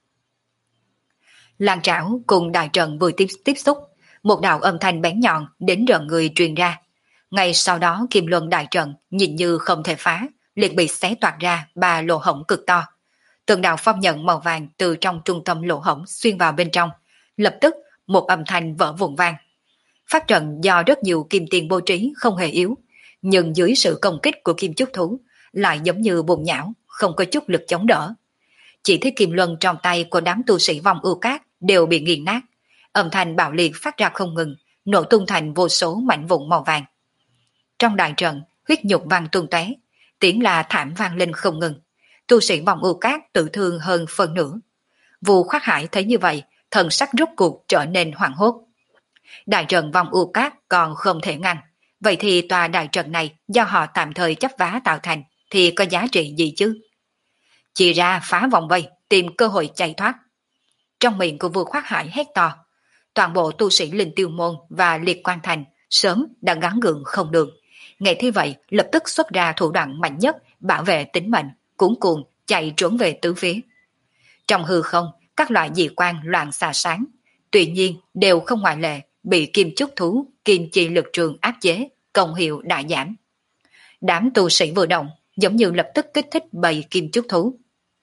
Lan trảo cùng đại trận vừa tiếp xúc, một đạo âm thanh bén nhọn đến rợn người truyền ra. Ngay sau đó kim luân đại trận nhìn như không thể phá, liền bị xé toạc ra 3 lỗ hổng cực to. Từng đạo phong nhận màu vàng từ trong trung tâm lỗ hổng xuyên vào bên trong, lập tức một âm thanh vỡ vụn vang. Pháp trận do rất nhiều kim tiền bố trí không hề yếu, nhưng dưới sự công kích của kim chúc thú lại giống như bùn nhão, không có chút lực chống đỡ. Chỉ thấy kim luân trong tay của đám tu sĩ vòng ưu cát đều bị nghiền nát, âm thanh bạo liệt phát ra không ngừng, nổ tung thành vô số mảnh vụn màu vàng. Trong đại trận, huyết nhục vang tung tóe, tiếng là thảm vang lên không ngừng. Tu sĩ vòng ưu cát tự thương hơn phần nửa. Vu Khoát Hải thấy như vậy, thần sắc rốt cuộc trở nên hoảng hốt. Đại trận vòng ưu cát còn không thể ngăn, vậy thì tòa đại trận này do họ tạm thời chấp vá tạo thành thì có giá trị gì chứ? Chỉ ra phá vòng vây, tìm cơ hội chạy thoát. Trong miệng của Vu Khoát Hải hét to, toàn bộ tu sĩ linh tiêu môn và liệt quan thành sớm đã gắng gượng không được. Nghe thế vậy lập tức xuất ra thủ đoạn mạnh nhất bảo vệ tính mệnh, cuốn cuồng chạy trốn về tứ phía. Trong hư không, các loại dị quan loạn xạ sáng, tuy nhiên đều không ngoại lệ bị kim chúc thú, kim chi lực trường áp chế, công hiệu đại giảm. Đám tu sĩ vừa động, giống như lập tức kích thích bầy kim chúc thú.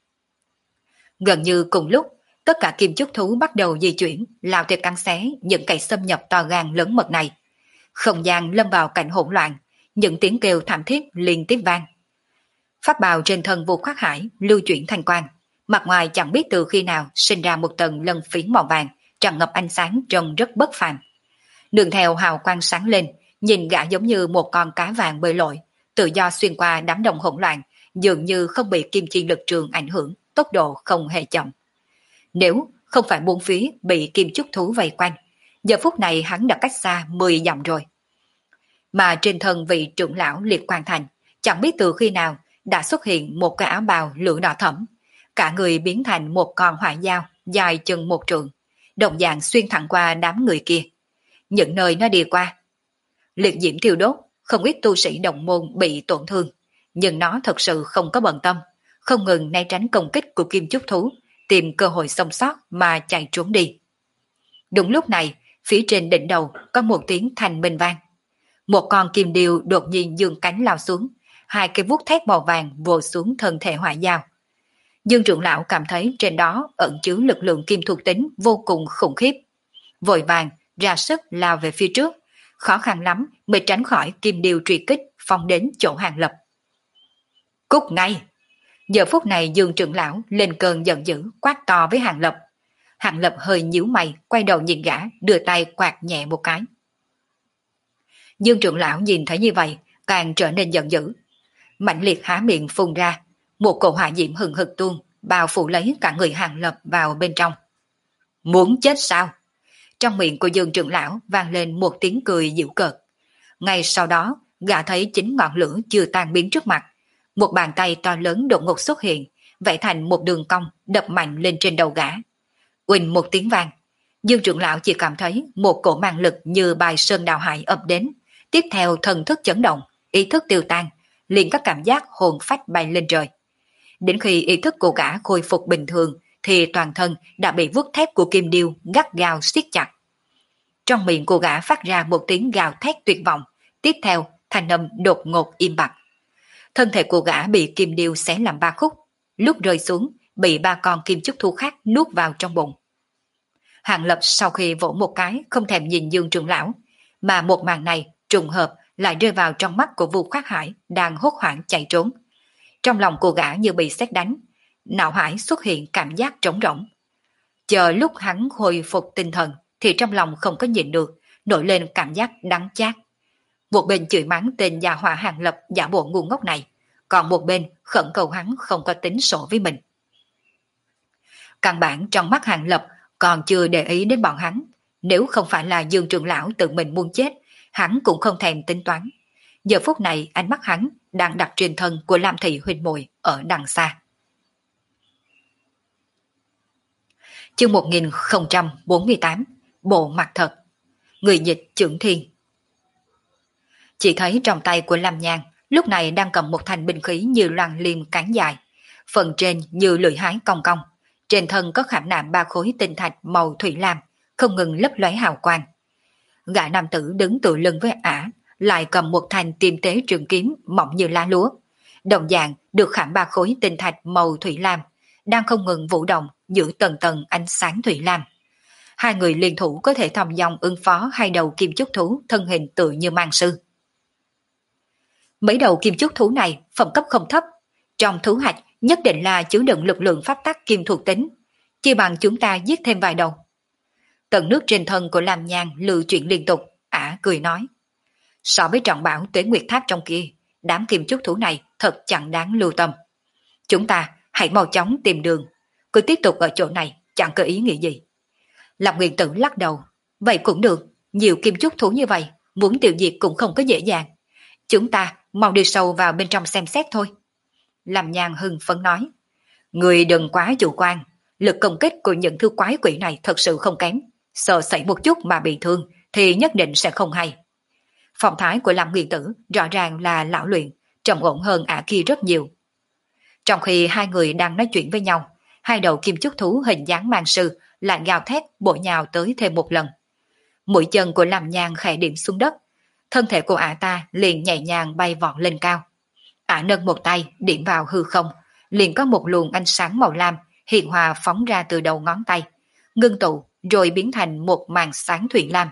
Gần như cùng lúc, tất cả kim chúc thú bắt đầu di chuyển, lao theo cắn xé những cây xâm nhập to gan lớn mật này. Không gian lâm vào cảnh hỗn loạn, những tiếng kêu thảm thiết liên tiếp vang. Pháp bào trên thân Vu Khoát Hải lưu chuyển thành quang, mặt ngoài chẳng biết từ khi nào sinh ra một tầng lân phiến màu vàng, tràn ngập ánh sáng trông rất bất phàm. Đường theo hào quang sáng lên, nhìn gã giống như một con cá vàng bơi lội, tự do xuyên qua đám đông hỗn loạn, dường như không bị kim chi lực trường ảnh hưởng, tốc độ không hề chậm. Nếu không phải bốn phía bị kim chúc thú vây quanh, giờ phút này hắn đã cách xa 10 dặm rồi. Mà trên thân vị trưởng lão liệt quan thành, chẳng biết từ khi nào đã xuất hiện một cái áo bào lửa đỏ thẫm, cả người biến thành một con hỏa dao dài chừng 1 trượng, đồng dạng xuyên thẳng qua đám người kia. những nơi nó đi qua. Liệt diễm thiêu đốt, không ít tu sĩ đồng môn bị tổn thương, nhưng nó thật sự không có bận tâm, không ngừng né tránh công kích của kim chúc thú, tìm cơ hội sống sót mà chạy trốn đi. Đúng lúc này, phía trên đỉnh đầu có một tiếng thanh minh vang. Một con kim điêu đột nhiên giương cánh lao xuống, hai cây vuốt thép màu vàng vồ xuống thân thể hỏa dao. Dương trưởng lão cảm thấy trên đó ẩn chứa lực lượng kim thuộc tính vô cùng khủng khiếp. Vội vàng ra sức lao về phía trước, khó khăn lắm mới tránh khỏi kim điêu truy kích phong đến chỗ Hàng Lập. Cút ngay! Giờ phút này Dương trưởng lão lên cơn giận dữ quát to với Hàng Lập. Hàng Lập hơi nhíu mày, quay đầu nhìn gã, đưa tay quạt nhẹ một cái. Dương trưởng lão nhìn thấy như vậy, càng trở nên giận dữ. Mạnh liệt há miệng phun ra, một cổ hỏa diễm hừng hực tuôn, bao phủ lấy cả người Hàng Lập vào bên trong. Muốn chết sao? Trong miệng của Dương trưởng lão vang lên một tiếng cười giễu cợt. Ngay sau đó, gã thấy chính ngọn lửa chưa tan biến trước mặt. Một bàn tay to lớn đột ngột xuất hiện, vẽ thành một đường cong đập mạnh lên trên đầu gã. Uỳnh một tiếng vang, Dương trưởng lão chỉ cảm thấy một cổ mang lực như bài sơn đào hải ập đến. Tiếp theo thần thức chấn động, ý thức tiêu tan, liền có cảm giác hồn phách bay lên trời. Đến khi ý thức của gã khôi phục bình thường, thì toàn thân đã bị vuốt thép của kim điêu gắt gao siết chặt. Trong miệng của gã phát ra một tiếng gào thét tuyệt vọng, tiếp theo thanh âm đột ngột im bặt. Thân thể của gã bị kim điêu xé làm ba khúc, lúc rơi xuống bị ba con kim chúc thú khác nuốt vào trong bụng. Hàng Lập sau khi vỗ một cái không thèm nhìn Dương trưởng lão, mà một màn này trùng hợp lại rơi vào trong mắt của Vu Khắc Hải đang hốt hoảng chạy trốn. Trong lòng của gã như bị sét đánh, não hải xuất hiện cảm giác trống rỗng. Chờ lúc hắn hồi phục tinh thần thì trong lòng không có nhịn được, nổi lên cảm giác đắng chát. Một bên chửi mắng tên gia hỏa Hàng Lập giả bộ ngu ngốc này, còn một bên khẩn cầu hắn không có tính sổ với mình. Căn bản trong mắt Hàng Lập còn chưa để ý đến bọn hắn, nếu không phải là Dương trưởng lão tự mình muốn chết, hắn cũng không thèm tính toán. Giờ phút này ánh mắt hắn đang đặt trên thân của Lam Thị huynh muội ở đằng xa. Chương 1048, Bộ mặt thật. Người dịch Chưởng Thiên. Chỉ thấy trong tay của Lam Nhan lúc này đang cầm một thanh binh khí như loan liêm cán dài, phần trên như lưỡi hái cong cong, trên thân có khảm nạm ba khối tinh thạch màu thủy lam, không ngừng lấp lóe hào quang. Gã nam tử đứng tựa lưng với ả, lại cầm một thanh tiêm tế trường kiếm mỏng như lá lúa, đồng dạng được khảm ba khối tinh thạch màu thủy lam, đang không ngừng vũ động giữa tầng tầng ánh sáng thủy lam. Hai người liên thủ có thể thòng dòng ứng phó hai đầu kim chúc thú thân hình tựa như mang sư. Mấy đầu kim chúc thú này phẩm cấp không thấp, trong thú hạch nhất định là chứa đựng lực lượng pháp tắc kim thuộc tính, chỉ bằng chúng ta giết thêm vài đầu. Tầng nước trên thân của Lam Nhan lưu chuyển liên tục, ả cười nói. So với trọng bảo Tuế Nguyệt Tháp trong kia, đám kim chúc thú này thật chẳng đáng lưu tâm. Chúng ta hãy mau chóng tìm đường, cứ tiếp tục ở chỗ này chẳng có ý nghĩa gì. Lâm Nguyên Tử lắc đầu, vậy cũng được, nhiều kim chúc thú như vậy, muốn tiêu diệt cũng không có dễ dàng. Chúng ta mau đi sâu vào bên trong xem xét thôi. Lam Nhan hưng phấn nói, người đừng quá chủ quan, lực công kích của những thứ quái quỷ này thật sự không kém, sợ xảy một chút mà bị thương thì nhất định sẽ không hay. Phong thái của Lâm Nguyên Tử rõ ràng là lão luyện, trầm ổn hơn ả kia rất nhiều. Trong khi hai người đang nói chuyện với nhau, hai đầu kim chúc thú hình dáng mang sư lại gào thét bổ nhào tới thêm một lần. Mũi chân của Lam Nhan khẽ điểm xuống đất, thân thể của ả ta liền nhẹ nhàng bay vọt lên cao. Ả nâng một tay điểm vào hư không, liền có một luồng ánh sáng màu lam hiện hòa phóng ra từ đầu ngón tay, ngưng tụ rồi biến thành một màn sáng thủy lam.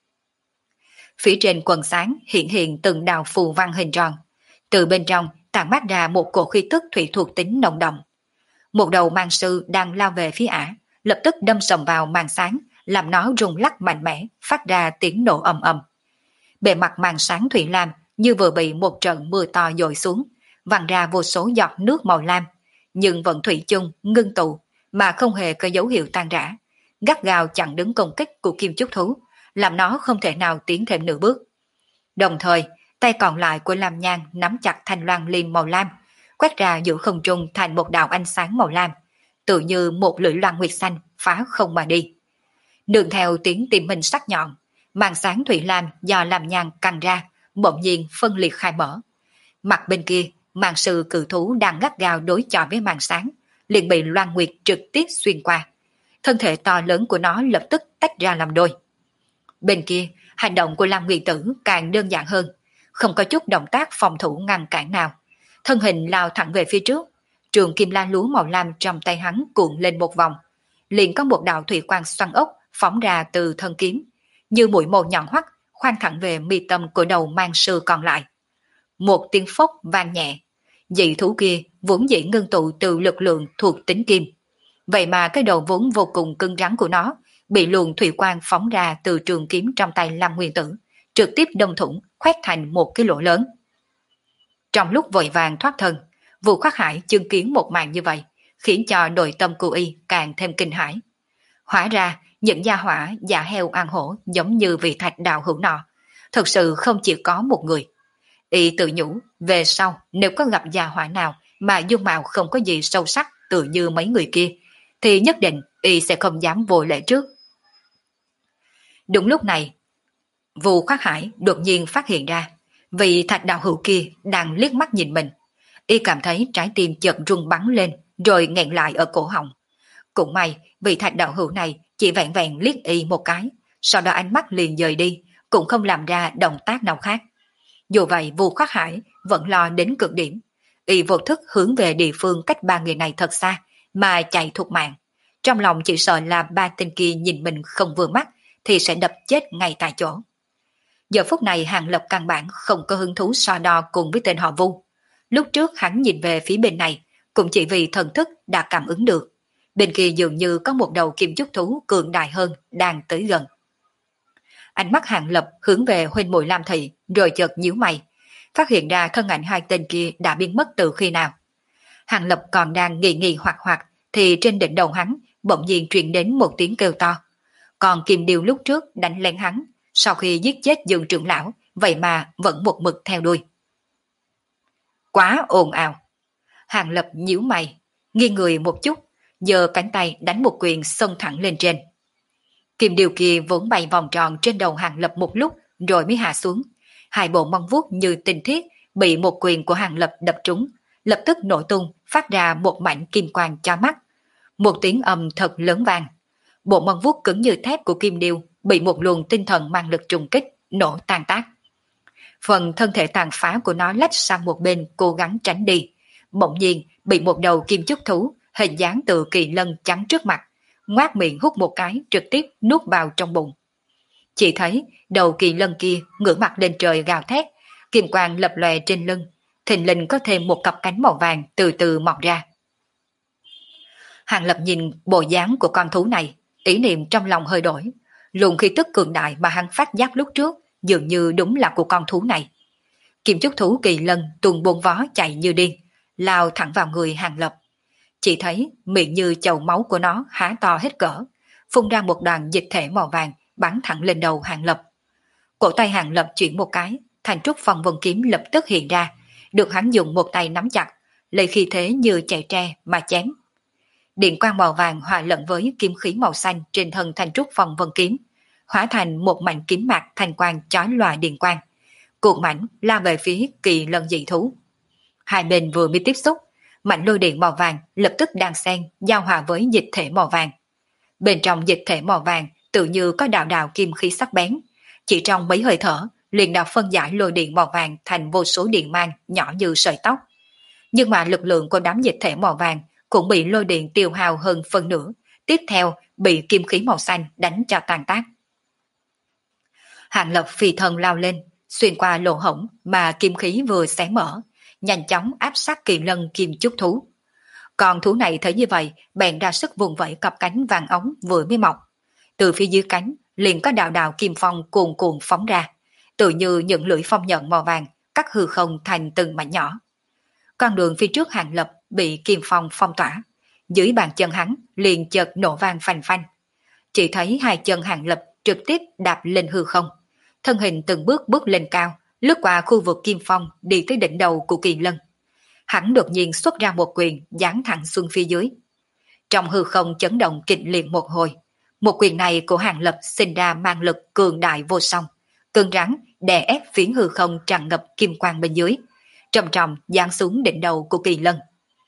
Phía trên quần sáng hiện từng đạo phù văn hình tròn, từ bên trong tản mát ra một cổ khí tức thủy thuộc tính nồng đậm. Một đầu màn sư đang lao về phía ả, lập tức đâm sầm vào màn sáng, làm nó rung lắc mạnh mẽ, phát ra tiếng nổ ầm ầm. Bề mặt màn sáng thủy lam như vừa bị một trận mưa to dội xuống, văng ra vô số giọt nước màu lam, nhưng vẫn thủy chung ngưng tụ mà không hề có dấu hiệu tan rã, gắt gao chặn đứng công kích của kim chúc thú, làm nó không thể nào tiến thêm nửa bước. Đồng thời, tay còn lại của Lam Nhan nắm chặt thanh loan liêm màu lam, quét ra giữa không trung thành một đạo ánh sáng màu lam, tự như một lưỡi loan nguyệt xanh phá không mà đi. Nương theo tiếng tim mình sắc nhọn, màn sáng thủy lam do làm nhang căng ra, bỗng nhiên phân liệt khai mở. Mặt bên kia, màn sư cự thú đang gắt gao đối chọi với màn sáng, liền bị Loan Nguyệt trực tiếp xuyên qua. Thân thể to lớn của nó lập tức tách ra làm đôi. Bên kia, hành động của Lam Nguyệt Tử càng đơn giản hơn, không có chút động tác phòng thủ ngăn cản nào. Thân hình lao thẳng về phía trước, trường kim la lúa màu lam trong tay hắn cuộn lên một vòng. Liền có một đạo thủy quang xoăn ốc phóng ra từ thân kiếm, như mũi màu nhọn hoắt khoan thẳng về mi tâm của đầu mang sư còn lại. Một tiếng phốc vang nhẹ, dị thú kia vốn dĩ ngưng tụ từ lực lượng thuộc tính kim. Vậy mà cái đầu vốn vô cùng cứng rắn của nó bị luồng thủy quang phóng ra từ trường kiếm trong tay Lam Nguyên Tử, trực tiếp đâm thủng, khoét thành một cái lỗ lớn. Trong lúc vội vàng thoát thân, Vũ Khắc Hải chứng kiến một màn như vậy, khiến cho nội tâm của y càng thêm kinh hãi. Hóa ra, những gia hỏa giả heo ăn hổ giống như vị thạch đạo hữu nọ, thực sự không chỉ có một người. Y tự nhủ, về sau nếu có gặp gia hỏa nào mà dung mạo không có gì sâu sắc tự như mấy người kia, thì nhất định y sẽ không dám vô lễ trước. Đúng lúc này, Vũ Khắc Hải đột nhiên phát hiện ra, vị thạch đạo hữu kia đang liếc mắt nhìn mình. Y cảm thấy trái tim chợt rung bắn lên, rồi nghẹn lại ở cổ họng. Cũng may, vị thạch đạo hữu này chỉ vẹn vẹn liếc y một cái, sau đó ánh mắt liền dời đi, cũng không làm ra động tác nào khác. Dù vậy, Vũ Khắc Hải vẫn lo đến cực điểm. Y vô thức hướng về địa phương cách ba người này thật xa, mà chạy thục mạng. Trong lòng chỉ sợ là ba tên kia nhìn mình không vừa mắt, thì sẽ đập chết ngay tại chỗ. Giờ phút này Hàng Lập căn bản không có hứng thú so đo cùng với tên họ Vu. Lúc trước hắn nhìn về phía bên này, cũng chỉ vì thần thức đã cảm ứng được. Bên kia dường như có một đầu kim trúc thú cường đại hơn đang tới gần. Ánh mắt Hàng Lập hướng về huynh muội Lam Thị, rồi chợt nhíu mày, phát hiện ra thân ảnh hai tên kia đã biến mất từ khi nào. Hàng Lập còn đang nghi hoặc thì trên đỉnh đầu hắn bỗng nhiên truyền đến một tiếng kêu to. Còn Kim Điêu lúc trước đánh lên hắn, sau khi giết chết Dương trưởng lão, vậy mà vẫn một mực theo đuôi. Quá ồn ào. Hàng Lập nhíu mày, nghiêng người một chút, giơ cánh tay đánh một quyền xông thẳng lên trên. Kim Điêu kia vốn bay vòng tròn trên đầu Hàng Lập một lúc rồi mới hạ xuống. Hai bộ mong vuốt như tinh thiết bị một quyền của Hàng Lập đập trúng, lập tức nổ tung, phát ra một mảnh kim quang chói mắt. Một tiếng ầm thật lớn vang. Bộ mong vuốt cứng như thép của Kim Điêu bị một luồng tinh thần mang lực trùng kích nổ tan tác. Phần thân thể tàn phá của nó lách sang một bên cố gắng tránh đi, bỗng nhiên bị một đầu kim trúc thú hình dáng từ kỳ lân chắn trước mặt, ngoác miệng hút một cái trực tiếp nuốt vào trong bụng. Chỉ thấy đầu kỳ lân kia ngửa mặt lên trời gào thét, kim quang lập lòe trên lưng, thình lình có thêm một cặp cánh màu vàng từ từ mọc ra. Hàng Lập nhìn bộ dáng của con thú này, ý niệm trong lòng hơi đổi. Luồng khí tức cường đại mà hắn phát giác lúc trước dường như đúng là của con thú này. Kim trúc thú kỳ lân tuôn buôn vó chạy như điên, lao thẳng vào người Hàng Lập. Chỉ thấy miệng như chậu máu của nó há to hết cỡ, phun ra một đoàn dịch thể màu vàng bắn thẳng lên đầu Hàng Lập. Cổ tay Hàng Lập chuyển một cái, thành trúc phong vân kiếm lập tức hiện ra, được hắn dùng một tay nắm chặt, lấy khí thế như chạy tre mà chém. Điện quang màu vàng hòa lẫn với kim khí màu xanh trên thân thành trúc phong vân kiếm, hóa thành một mảnh kiếm mạc thanh quang chói lòa điện quang, cuộn mảnh lao về phía kỳ lân dị thú. Hai bên vừa mới tiếp xúc, mảnh lôi điện màu vàng lập tức đan xen giao hòa với dịch thể màu vàng. Bên trong dịch thể màu vàng tự như có đạo đạo kim khí sắc bén, chỉ trong mấy hơi thở liền đã phân giải lôi điện màu vàng thành vô số điện mang nhỏ như sợi tóc. Nhưng mà lực lượng của đám dịch thể màu vàng cũng bị lôi điện tiêu hao hơn phần nửa, tiếp theo bị kim khí màu xanh đánh cho tàn tác. Hàng Lập phi thân lao lên, xuyên qua lỗ hổng mà kim khí vừa xé mở, nhanh chóng áp sát kỳ lân kim trúc thú. Còn thú này thấy như vậy, bèn ra sức vùng vẫy cặp cánh vàng ống vừa mới mọc. Từ phía dưới cánh liền có đạo đạo kim phong cuồn cuộn phóng ra, tự như những lưỡi phong nhận màu vàng cắt hư không thành từng mảnh nhỏ. Con đường phía trước Hàng Lập bị kim phong phong tỏa, dưới bàn chân hắn liền chợt nổ vang phanh phanh. Chỉ thấy hai chân Hàng Lập trực tiếp đạp lên hư không, thân hình từng bước bước lên cao, lướt qua khu vực kim phong đi tới đỉnh đầu của kỳ lân. Hắn đột nhiên xuất ra một quyền giáng thẳng xuống phía dưới. Trong hư không chấn động kịch liệt một hồi, Một quyền này của Hàng Lập sinh ra mang lực cường đại vô song, cứng rắn đè ép phiến hư không tràn ngập kim quang bên dưới, trầm trầm giáng xuống đỉnh đầu của Kỳ Lân.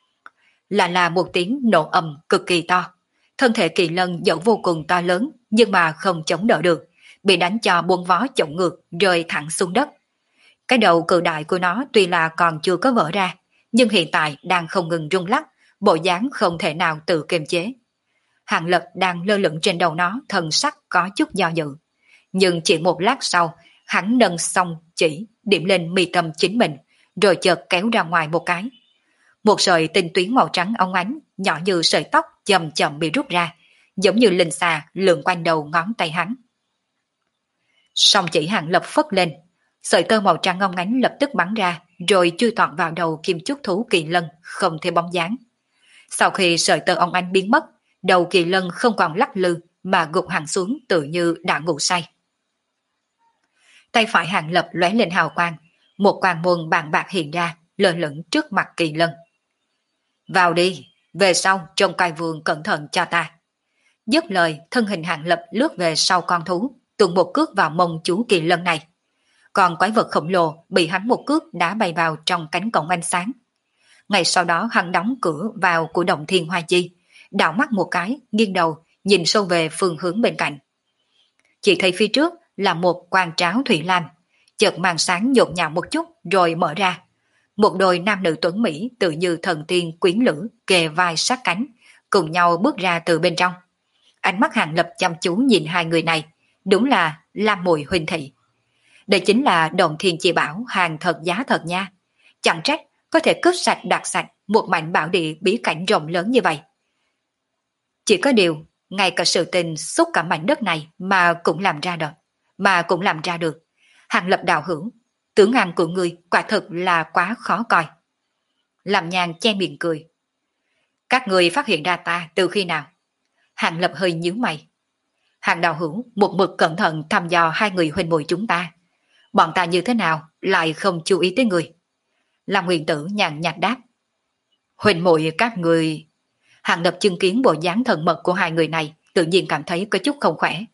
Là một tiếng nổ ầm cực kỳ to. Thân thể Kỳ Lân dẫu vô cùng to lớn nhưng mà không chống đỡ được, bị đánh cho buông vó chổng ngược rơi thẳng xuống đất. Cái đầu cự đại của nó tuy là còn chưa có vỡ ra, nhưng hiện tại đang không ngừng rung lắc, bộ dáng không thể nào tự kiềm chế. Hàng Lập đang lơ lửng trên đầu nó, thần sắc có chút do dự. Nhưng chỉ một lát sau, hắn nâng xong chỉ điểm lên mi tâm chính mình, rồi chợt kéo ra ngoài một cái. Một sợi tinh tuyến màu trắng óng ánh, nhỏ như sợi tóc chậm chậm bị rút ra, giống như linh xà lượn quanh đầu ngón tay hắn. Song chỉ Hàng Lập phất lên, sợi tơ màu trắng óng ánh lập tức bắn ra, rồi chui tọt vào đầu kim chúc thú Kỳ Lân, không thấy bóng dáng. Sau khi sợi tơ óng ánh biến mất, đầu Kỳ Lân không còn lắc lư mà gục hẳn xuống tự như đã ngủ say. Tay phải Hàng Lập lóe lên hào quang, một quang môn vàng bạc hiện ra, lơ lửng trước mặt Kỳ Lân. Vào đi, về sau trông coi vườn cẩn thận cho ta. Dứt lời, thân hình Hàng Lập lướt về sau con thú, tuôn một cước vào mông chú Kỳ Lân này. Còn quái vật khổng lồ bị hắn một cước đá bay vào trong cánh cổng ánh sáng. Ngay sau đó hắn đóng cửa vào của động thiên hoa chi, đảo mắt một cái, nghiêng đầu, nhìn sâu về phương hướng bên cạnh. Chỉ thấy phía trước là một quan tráo thủy lam, chợt màn sáng nhộn nhạo một chút rồi mở ra. Một đôi nam nữ tuấn Mỹ tự như thần tiên quyến lữ kề vai sát cánh, cùng nhau bước ra từ bên trong. Ánh mắt Hàng Lập chăm chú nhìn hai người này, đúng là Lam Mùi huynh thị. Đây chính là động thiên chi bảo hàng thật giá thật nha. Chẳng trách có thể cướp sạch đoạt sạch một mảnh bảo địa bí cảnh rộng lớn như vậy. Chỉ có điều, ngay cả sự tình xúc cả mảnh đất này mà cũng làm ra được. Hàng Lập đạo hữu, tướng ăn của người quả thực là quá khó coi. Làm Nhàn che miệng cười. Các người phát hiện ra ta từ khi nào? Hàng Lập hơi nhíu mày. Hàng đạo hữu một mực cẩn thận thăm dò hai người huynh muội chúng ta. Bọn ta như thế nào lại không chú ý tới người? Lam Nguyên Tử nhàn nhạt đáp. Huynh muội các người... Hàng Lập chứng kiến bộ dáng thần mật của hai người này, tự nhiên cảm thấy có chút không khỏe.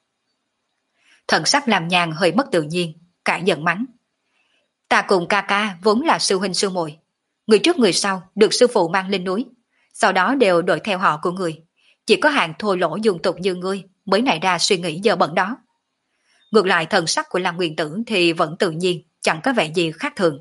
Thần sắc Lam Nhàn hơi mất tự nhiên, cả giận mắng. Ta cùng ca ca vốn là sư huynh sư muội, người trước người sau được sư phụ mang lên núi, sau đó đều đổi theo họ của người. Chỉ có Hàng thô lỗ dung tục như ngươi mới nảy ra suy nghĩ dơ bẩn đó. Ngược lại thần sắc của Lam Nguyên Tử thì vẫn tự nhiên, chẳng có vẻ gì khác thường.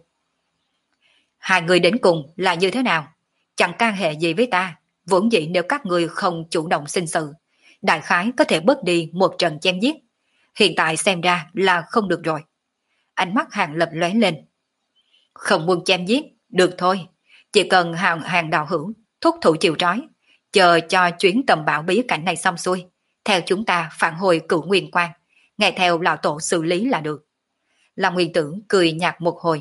Hai người đến cùng là như thế nào? Chẳng can hệ gì với ta, vốn dĩ nếu các người không chủ động sinh sự, đại khái có thể bớt đi một trận chém giết. Hiện tại xem ra là không được rồi. Ánh mắt Hàng Lập lóe lên. Không muốn chém giết, được thôi. Chỉ cần Hàng đạo hữu thúc thủ chịu trói, chờ cho chuyến tầm bảo bí cảnh này xong xuôi, theo chúng ta phản hồi Cửu Nguyên Quan, nghe theo lão tổ xử lý là được. Lam Nguyên Tử cười nhạt một hồi.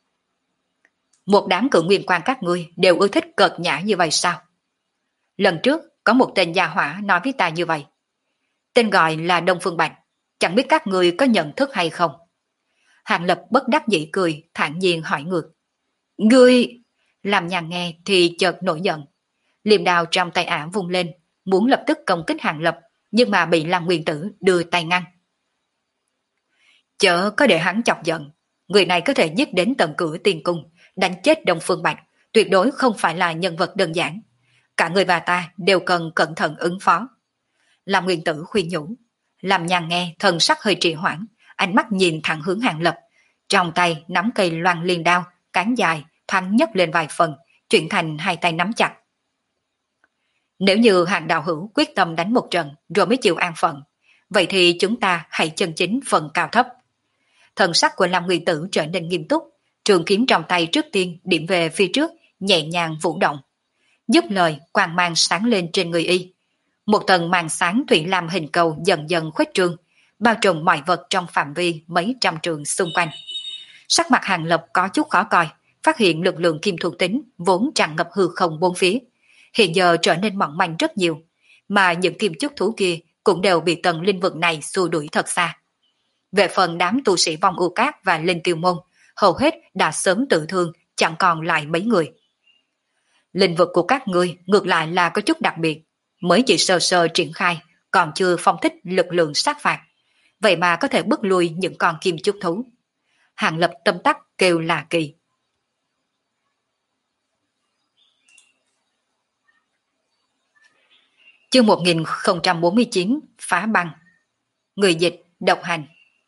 Một đám Cửu Nguyên Quan các ngươi đều ưa thích cợt nhã như vậy sao? Lần trước có một tên gia hỏa nói với ta như vậy. Tên gọi là Đông Phương Bạch, chẳng biết các ngươi có nhận thức hay không? Hàng Lập bất đắc dĩ cười, thản nhiên hỏi ngược. Ngươi... Làm Nhàn nghe thì chợt nổi giận. Liềm đao trong tay ả vung lên, muốn lập tức công kích Hàng Lập, nhưng mà bị Lam Nguyên Tử đưa tay ngăn. Chớ có để hắn chọc giận, người này có thể giết đến tận cửa tiên cung, đánh chết Đông Phương Bạch, tuyệt đối không phải là nhân vật đơn giản. Cả người và ta đều cần cẩn thận ứng phó. Lam Nguyên Tử khuyên nhủ. Làm Nhàn nghe thần sắc hơi trì hoãn, ánh mắt nhìn thẳng hướng Hàng Lập, trong tay nắm cây loan liên đao, cán dài, thoáng nhấc lên vài phần, chuyển thành hai tay nắm chặt. Nếu như Hàng đạo hữu quyết tâm đánh một trận rồi mới chịu an phận, vậy thì chúng ta hãy chân chính phần cao thấp. Thần sắc của Lam Nguyên Tử trở nên nghiêm túc, trường kiếm trong tay trước tiên điểm về phía trước, nhẹ nhàng vũ động. Dứt lời, quang mang sáng lên trên người y. Một tầng màn sáng thủy lam hình cầu dần dần khuếch trương, bao trùm mọi vật trong phạm vi mấy trăm trường xung quanh. Sắc mặt Hàng Lập có chút khó coi, phát hiện lực lượng kim thuộc tính vốn tràn ngập hư không bốn phía, hiện giờ trở nên mỏng manh rất nhiều, mà những kim chúc thú kia cũng đều bị tầng linh vực này xua đuổi thật xa. Về phần đám tu sĩ vong u cát và linh tiêu môn, hầu hết đã sớm tự thương, chẳng còn lại mấy người. Linh vực của các ngươi ngược lại là có chút đặc biệt, mới chỉ sơ sơ triển khai, còn chưa phong thích lực lượng sát phạt, vậy mà có thể bức lui những con kim chúc thú. Hàng Lập tâm tắc kêu là kỳ. Chương 1049 phá băng. Người dịch độc hành.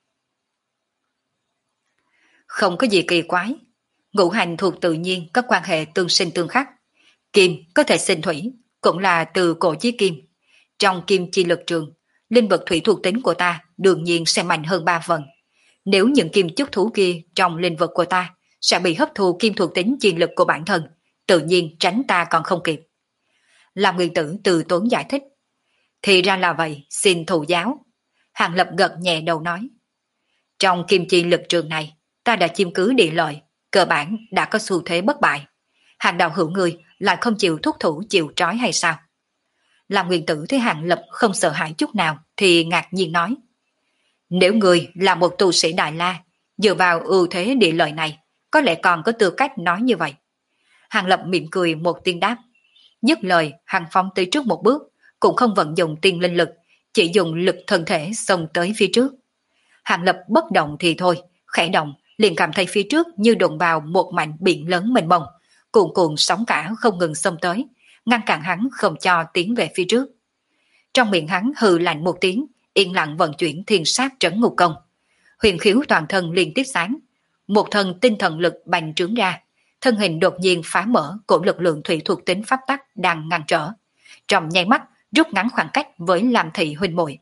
Không có gì kỳ quái. Ngũ hành thuộc tự nhiên có quan hệ tương sinh tương khắc. Kim có thể sinh thủy, cũng là từ cổ chí kim. Trong kim chi lực trường, linh vật thủy thuộc tính của ta đương nhiên sẽ mạnh hơn 3 phần. Nếu những kim chúc thú kia trong linh vật của ta sẽ bị hấp thu kim thuộc tính chi lực của bản thân, tự nhiên tránh ta còn không kịp. Làm Nguyên Tử từ tốn giải thích. Thì ra là vậy, xin thụ giáo. Hàng Lập gật nhẹ đầu nói. Trong kim chi lực trường này, ta đã chiếm cứ địa lợi, cơ bản đã có xu thế bất bại. Hàng đạo hữu người lại không chịu thúc thủ chịu trói hay sao? Làm Nguyên Tử thấy Hàng Lập không sợ hãi chút nào thì ngạc nhiên nói. Nếu người là một tu sĩ Đại La, dựa vào ưu thế địa lợi này, có lẽ còn có tư cách nói như vậy. Hàng Lập mỉm cười một tiếng đáp. Dứt lời, Hàng Phong tới trước một bước, cũng không vận dụng tiên linh lực, chỉ dùng lực thân thể xông tới phía trước. Hàng Lập bất động thì thôi, khẽ động, liền cảm thấy phía trước như đụng vào một mảnh biển lớn mênh mông, cuồn cuộn sóng cả không ngừng xông tới, ngăn cản hắn không cho tiến về phía trước. Trong miệng hắn hừ lạnh một tiếng, yên lặng vận chuyển thiên sát trấn ngục công. Huyền khiếu toàn thân liên tiếp sáng, một thân tinh thần lực bành trướng ra, thân hình đột nhiên phá mở của lực lượng thủy thuộc tính pháp tắc đang ngăn trở. Trong nháy mắt rút ngắn khoảng cách với Lam Thị huynh muội.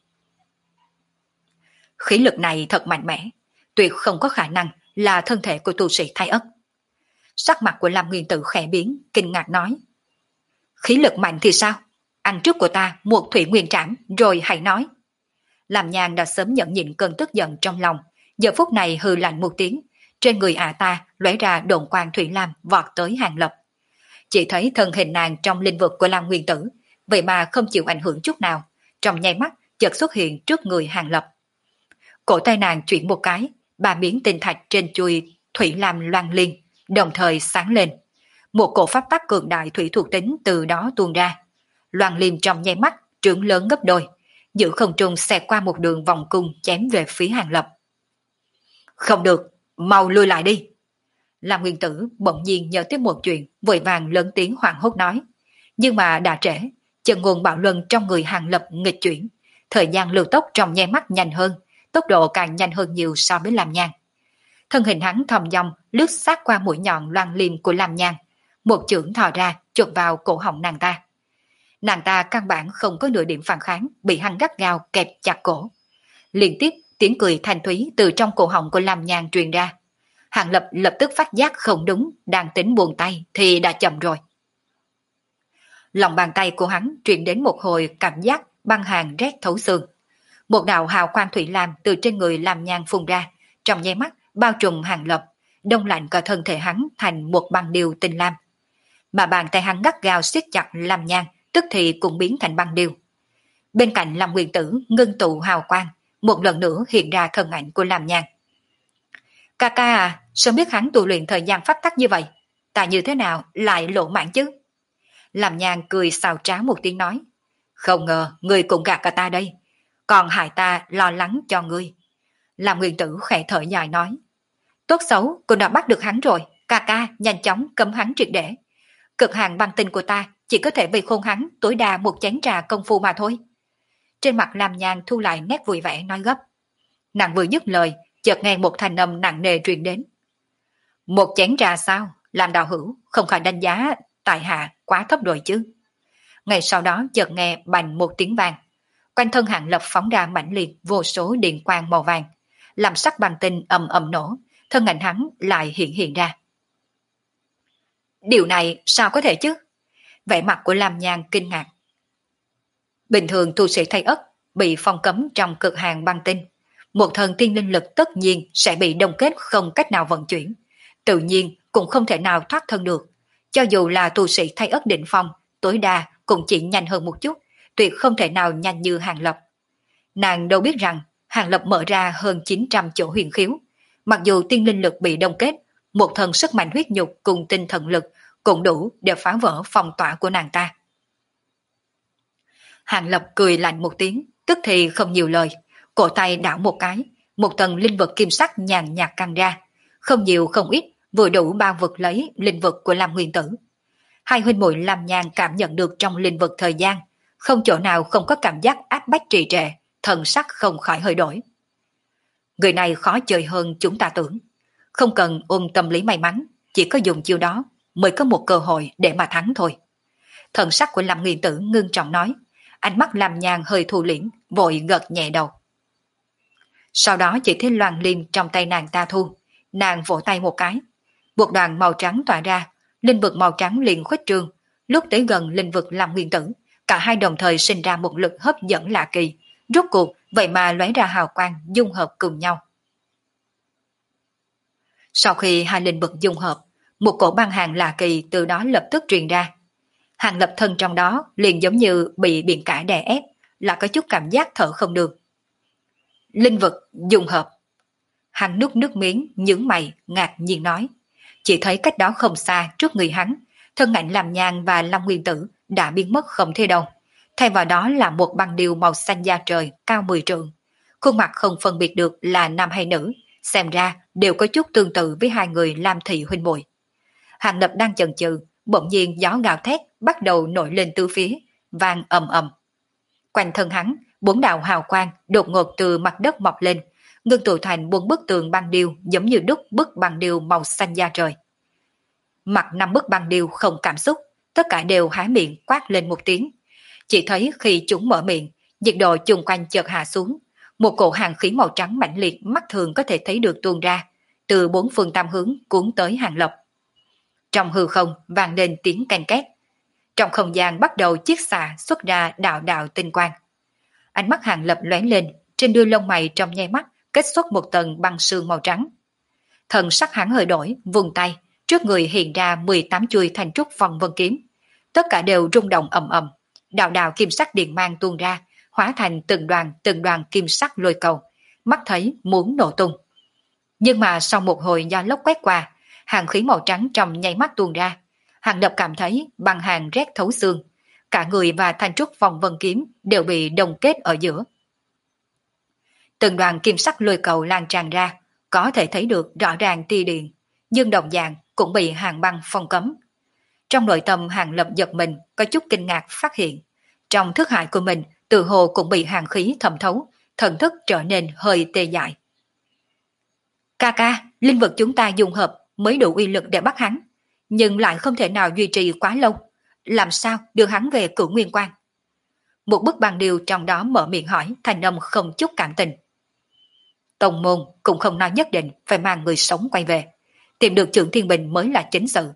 Khí lực này thật mạnh mẽ, tuyệt không có khả năng là thân thể của tu sĩ Thái Ất. Sắc mặt của Lam Nguyên Tử khẽ biến, kinh ngạc nói. Khí lực mạnh thì sao? Ăn trước của ta một thủy nguyên trảm rồi hãy nói. Lam Nhan đã sớm nhận nhịn cơn tức giận trong lòng, giờ phút này hừ lạnh một tiếng, trên người ả ta lóe ra độn quang thủy lam vọt tới Hàng Lập. Chỉ thấy thân hình nàng trong linh vực của Lam Nguyên Tử, vậy mà không chịu ảnh hưởng chút nào, trong nháy mắt chợt xuất hiện trước người Hàng Lập. Cổ tay nàng chuyển một cái, 3 miếng tinh thạch trên chuôi thủy lam loan liên, đồng thời sáng lên. Một cổ pháp tắc cường đại thủy thuộc tính từ đó tuôn ra. Loan liên trong nháy mắt trưởng lớn gấp đôi, giữ không trung xẹt qua một đường vòng cung chém về phía Hàng Lập. Không được, mau lui lại đi. Lam Nguyên Tử bỗng nhiên nhớ tiếp một chuyện, vội vàng lớn tiếng hoảng hốt nói. Nhưng mà đã trễ, chân nguồn bạo luân trong người Hàng Lập nghịch chuyển, thời gian lưu tốc trong nháy mắt nhanh hơn, tốc độ càng nhanh hơn nhiều so với Lam Nhan. Thân hình hắn thòng dong lướt sát qua mũi nhọn loan liên của Lam Nhan, một chưởng thò ra chụp vào cổ họng nàng ta. Nàng ta căn bản không có nửa điểm phản kháng, bị hắn gắt gao kẹp chặt cổ. Liên tiếp tiếng cười thanh thúy từ trong cổ họng của Lam Nhan truyền ra. Hàng Lập lập tức phát giác không đúng, đang tính buông tay thì đã chậm rồi. Lòng bàn tay của hắn truyền đến một hồi cảm giác băng hàn rét thấu xương. Một đạo hào quang thủy lam từ trên người Lam Nhan phun ra, trong nháy mắt bao trùm Hàng Lập, đông lạnh cả thân thể hắn thành một băng điêu tinh lam. Mà bàn tay hắn gắt gao siết chặt Lam Nhan, tức thì cũng biến thành băng điêu. Bên cạnh Lam Nguyên Tử ngưng tụ hào quang, một lần nữa hiện ra thân ảnh của Lam Nhan. Ca ca à, sao biết hắn tu luyện thời gian pháp tắc như vậy? Ta như thế nào lại lộ mạng chứ? Lam Nhan cười xào trá một tiếng nói. Không ngờ ngươi cũng gạt cả ta đây, còn hại ta lo lắng cho ngươi. Lam Nguyên Tử khẽ thở dài nói. Tốt xấu cô đã bắt được hắn rồi, ca ca nhanh chóng cấm hắn triệt để. Cực hạn băng tinh của ta chỉ có thể vây khôn hắn tối đa một chén trà công phu mà thôi. Trên mặt Lam Nhan thu lại nét vui vẻ nói gấp. Nàng vừa dứt lời, chợt nghe một thanh âm nặng nề truyền đến. Một chén trà sao? Làm đạo hữu không khỏi đánh giá tại hạ quá thấp rồi chứ. Ngay sau đó chợt nghe bành một tiếng vang. Quanh thân Hàng Lập phóng ra mãnh liệt vô số điện quang màu vàng, làm sắc băng tinh ầm ầm nổ, thân ảnh hắn lại hiện ra. Điều này sao có thể chứ? Vẻ mặt của Lam Nhan kinh ngạc. Bình thường tu sĩ Thái Ất bị phong cấm trong cực hàng băng tinh, một thần tiên linh lực tất nhiên sẽ bị đông kết không cách nào vận chuyển, tự nhiên cũng không thể nào thoát thân được. Cho dù là tu sĩ Thái Ất đỉnh phong, tối đa cũng chỉ nhanh hơn một chút, tuyệt không thể nào nhanh như Hàng Lập. Nàng đâu biết rằng Hàng Lập mở ra hơn 900 chỗ huyền khiếu, mặc dù tiên linh lực bị đông kết, một thần sức mạnh huyết nhục cùng tinh thần lực cũng đủ để phá vỡ phong tỏa của nàng ta. Hàng Lập cười lạnh một tiếng, tức thì không nhiều lời, cổ tay đảo một cái, một tầng linh vật kim sắc nhàn nhạt căng ra, không nhiều không ít, vừa đủ bao vực lấy linh vật của Lam Nguyên Tử. Hai huynh muội Lam Nhan cảm nhận được trong linh vật thời gian, không chỗ nào không có cảm giác áp bách trì trệ, thần sắc không khỏi hơi đổi. Người này khó chơi hơn chúng ta tưởng, không cần ôm tâm lý may mắn, chỉ có dùng chiêu đó mới có một cơ hội để mà thắng thôi. Thần sắc của Lam Nguyên Tử ngưng trọng nói, ánh mắt Lam Nhan hơi thu liễm, vội gật nhẹ đầu. Sau đó chỉ thấy loàn liên trong tay nàng ta thu, nàng vỗ tay một cái, một đoàn màu trắng tỏa ra, linh vực màu trắng liền khuếch trương, lúc tới gần linh vực Lam Nguyên Tử, cả hai đồng thời sinh ra một lực hấp dẫn lạ kỳ, rốt cuộc vậy mà lóe ra hào quang dung hợp cùng nhau. Sau khi hai linh vực dung hợp, một cổ băng hàng lạ kỳ từ đó lập tức truyền ra. Hàng lập thân trong đó liền giống như bị biển cả đè ép, là có chút cảm giác thở không được. Linh vực dung hợp. Hắn nuốt nước miếng, nhướng mày, ngạc nhiên nói. Chỉ thấy cách đó không xa trước người hắn, thân ảnh Lam Nhan và Long Nguyên Tử đã biến mất không thấy đâu. Thay vào đó là một băng điêu màu xanh da trời cao 10 trượng. Khuôn mặt không phân biệt được là nam hay nữ, xem ra đều có chút tương tự với hai người Lam thị huynh muội. Hàng lập đang chần chừ, bỗng nhiên gió gào thét bắt đầu nổi lên tứ phía, vang ầm ầm. Quanh thân hắn, 4 đạo hào quang đột ngột từ mặt đất mọc lên, ngưng tụ thành 4 bức tường băng điêu giống như đúc bức băng điêu màu xanh da trời. Mặt 5 bức băng điêu không cảm xúc, tất cả đều há miệng quát lên một tiếng. Chỉ thấy khi chúng mở miệng, nhiệt độ chung quanh chợt hạ xuống, một cổ hàng khí màu trắng mãnh liệt mắt thường có thể thấy được tuôn ra, từ 4 phương tam hướng cuốn tới Hàng Lập. Trong hư không vang lên tiếng canh két. Trong không gian bắt đầu chiết xạ xuất ra đạo đạo tinh quang. Ánh mắt Hàng Lập lóe lên, trên đuôi lông mày trong nháy mắt kết xuất một tầng băng sương màu trắng. Thần sắc hắn hơi đổi, vùng tay, trước người hiện ra 18 chuôi thành trúc phong vân kiếm. Tất cả đều rung động ầm ầm, đạo đạo kim sắc điện mang tuôn ra, hóa thành từng đoàn kim sắc lôi cầu, mắt thấy muốn nổ tung. Nhưng mà sau một hồi gió lốc quét qua, hàng khí màu trắng trong nháy mắt tuôn ra. Hàng Lập cảm thấy băng hàng rét thấu xương, cả người và thanh trúc phong vân kiếm đều bị đồng kết ở giữa. Từng đoàn kim sắc lôi cầu lan tràn ra, có thể thấy được rõ ràng tia điện, nhưng đồng dạng cũng bị hàng băng phong cấm. Trong nội tâm Hàng Lập giật mình, có chút kinh ngạc phát hiện, trong thức hải của mình tự hồ cũng bị hàng khí thẩm thấu, thần thức trở nên hơi tê dại. Ca ca, linh vật chúng ta dùng hợp mới đủ uy lực để bắt hắn, nhưng lại không thể nào duy trì quá lâu. Làm sao đưa hắn về Cửu Nguyên Quan? Một bức băng điêu trong đó mở miệng hỏi, thành âm không chút cảm tình. Tông môn cũng không nói nhất định phải mang người sống quay về, tìm được Trượng Thiên Bình mới là chính sự.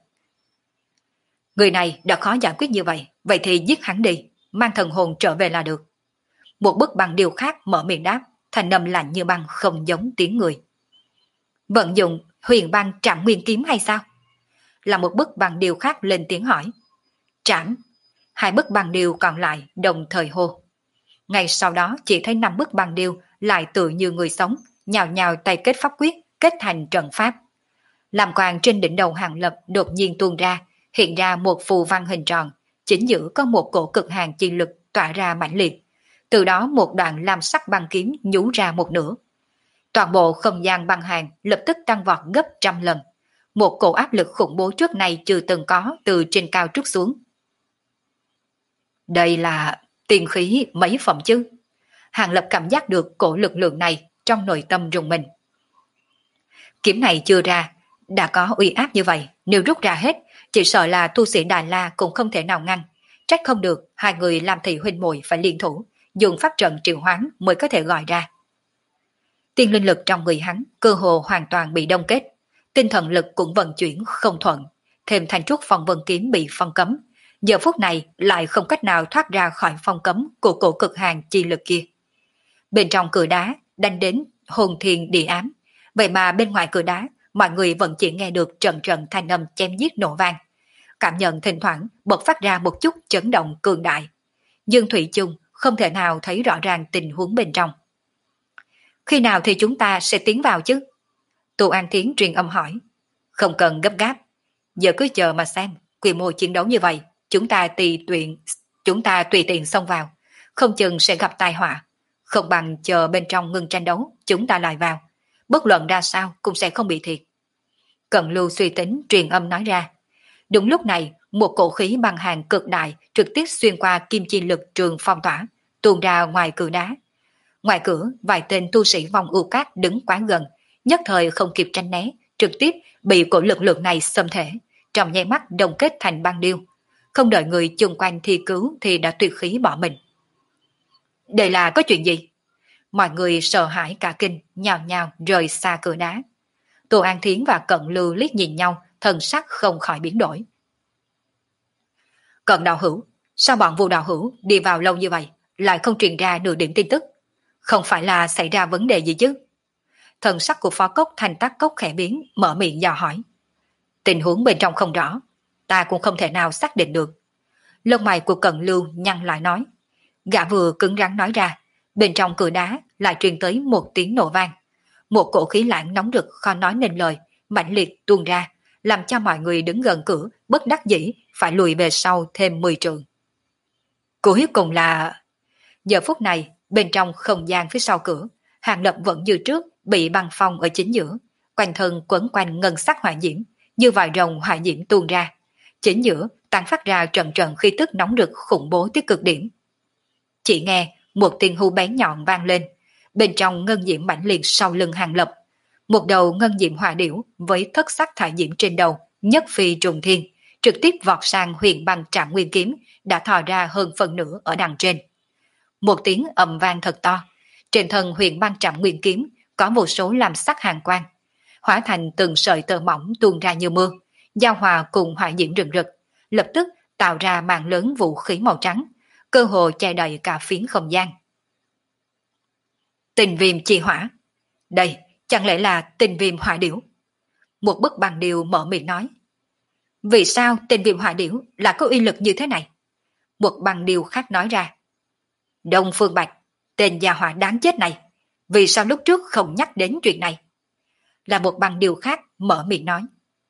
Người này đã khó giải quyết như vậy thì giết hắn đi, mang thần hồn trở về là được. Một bức băng điêu khác mở miệng đáp, thành âm lạnh như băng không giống tiếng người. Vận dụng huyền băng trảm nguyên kiếm hay sao? Là một bức băng điêu khác lên tiếng hỏi. Trảm. Hai bức băng điêu còn lại đồng thời hô. Ngay sau đó chỉ thấy 5 bức băng điêu lại tự như người sống, nhào nhào tay kết pháp quyết, kết thành trận pháp. Làm quang trên đỉnh đầu Hàng Lập đột nhiên tuôn ra, hiện ra một phù văn hình tròn, chính giữa có một cổ cực hàng chi lực tỏa ra mãnh liệt. Từ đó một đoạn lam sắc băng kiếm nhú ra một nửa. Toàn bộ không gian băng hàng lập tức tăng vọt gấp 100 lần. Một cổ áp lực khủng bố trước này chưa từng có từ trên cao trút xuống. Đây là tiền khí mấy phẩm chứ? Hàng Lập cảm giác được cổ lực lượng này trong nội tâm rùng mình. Kiếm này chưa ra, đã có uy áp như vậy, nếu rút ra hết, chỉ sợ là tu sĩ Đà La cũng không thể nào ngăn. Trách không được, hai người làm thị huynh muội phải liên thủ, dùng pháp trận triệu hoán mới có thể gọi ra. Tiên linh lực trong người hắn cơ hồ hoàn toàn bị đông kết, tinh thần lực cũng vận chuyển không thuận, thêm thanh trúc phong vân kiếm bị phong cấm, giờ phút này lại không cách nào thoát ra khỏi phong cấm của cổ cực hàng chi lực kia. Bên trong cửa đá đánh đến hồn thiên địa ám, vậy mà bên ngoài cửa đá mọi người vẫn chỉ nghe được trận trận thanh âm chém giết nổ vang, cảm nhận thỉnh thoảng bộc phát ra một chút chấn động cường đại, nhưng thủy chung không thể nào thấy rõ ràng tình huống bên trong. Khi nào thì chúng ta sẽ tiến vào chứ? Tô An Thiến truyền âm hỏi. Không cần gấp gáp, giờ cứ chờ mà xem, quy mô chiến đấu như vậy, chúng ta tùy tiện xông vào, không chừng sẽ gặp tai họa. không bằng chờ bên trong ngừng tranh đấu, chúng ta lại vào. Bất luận ra sao cũng sẽ không bị thiệt. Cận Lưu suy tính truyền âm nói ra. Đúng lúc này, một cổ khí băng hàng cực đại trực tiếp xuyên qua kim chi lực trường phong tỏa, tuôn ra ngoài cửa đá. Ngoài cửa, vài tên tu sĩ vòng ưu cát đứng quá gần, nhất thời không kịp tránh né, trực tiếp bị cổ lực lượng này xâm thể, trong nháy mắt đồng kết thành băng điêu. Không đợi người chung quanh thi cứu thì đã tuyệt khí bỏ mình. Đây là có chuyện gì? Mọi người sợ hãi cả kinh, nhào nhào rời xa cửa đá. Tô An Thiến và Cận Lưu liếc nhìn nhau, thần sắc không khỏi biến đổi. Cận đạo hữu, sao bọn Vu đạo hữu đi vào lâu như vậy, lại không truyền ra nửa điểm tin tức? Không phải là xảy ra vấn đề gì chứ? Thần sắc của Phó Cốc Thanh Tắc Cốc khẽ biến, mở miệng dò hỏi. Tình huống bên trong không rõ, ta cũng không thể nào xác định được. Lông mày của Cận Lưu nhăn lại nói. Gã vừa cứng rắn nói ra, bên trong cửa đá lại truyền tới một tiếng nổ vang. Một cổ khí lãng nóng rực khó nói nên lời, mãnh liệt tuôn ra, làm cho mọi người đứng gần cửa bất đắc dĩ phải lùi về sau thêm 10 trượng. Cuối cùng là... Giờ phút này, bên trong không gian phía sau cửa, Hàng Lập vẫn như trước bị băng phong ở chính giữa, quanh thân quấn quanh ngân sắc hỏa diễm, như vài rồng hỏa diễm tuôn ra. Chính giữa tán phát ra trận trận khí tức nóng rực khủng bố tới cực điểm. Chỉ nghe một tiếng hú bén nhọn vang lên, bên trong ngân diễm mãnh liệt sau lưng Hàng Lập, một đầu ngân diễm hỏa điểu với thất sắc thải diễm trên đầu, nhất phi trùng thiên, trực tiếp vọt sang huyền băng Trảm Nguyên kiếm đã thò ra hơn phần nửa ở đằng trên. Một tiếng ầm vang thật to, trên thân huyền băng Trảm Nguyên kiếm có một số làm sắc hàn quang, hóa thành từng sợi tơ mỏng tuôn ra như mưa, giao hòa cùng hỏa diễm rừng rực, lập tức tạo ra màn lớn vũ khí màu trắng, cơ hồ che đầy cả phiến không gian. Tình viêm chi hỏa. Đây, chẳng lẽ là tình viêm hỏa điểu? Một bức băng điêu mở miệng nói. Vì sao tình viêm hỏa điểu là có uy lực như thế này? Một băng điêu khác nói ra. Đông Phương Bạch, tên gia hỏa đáng chết này, vì sao lúc trước không nhắc đến chuyện này? Là một băng điêu khác mở miệng nói.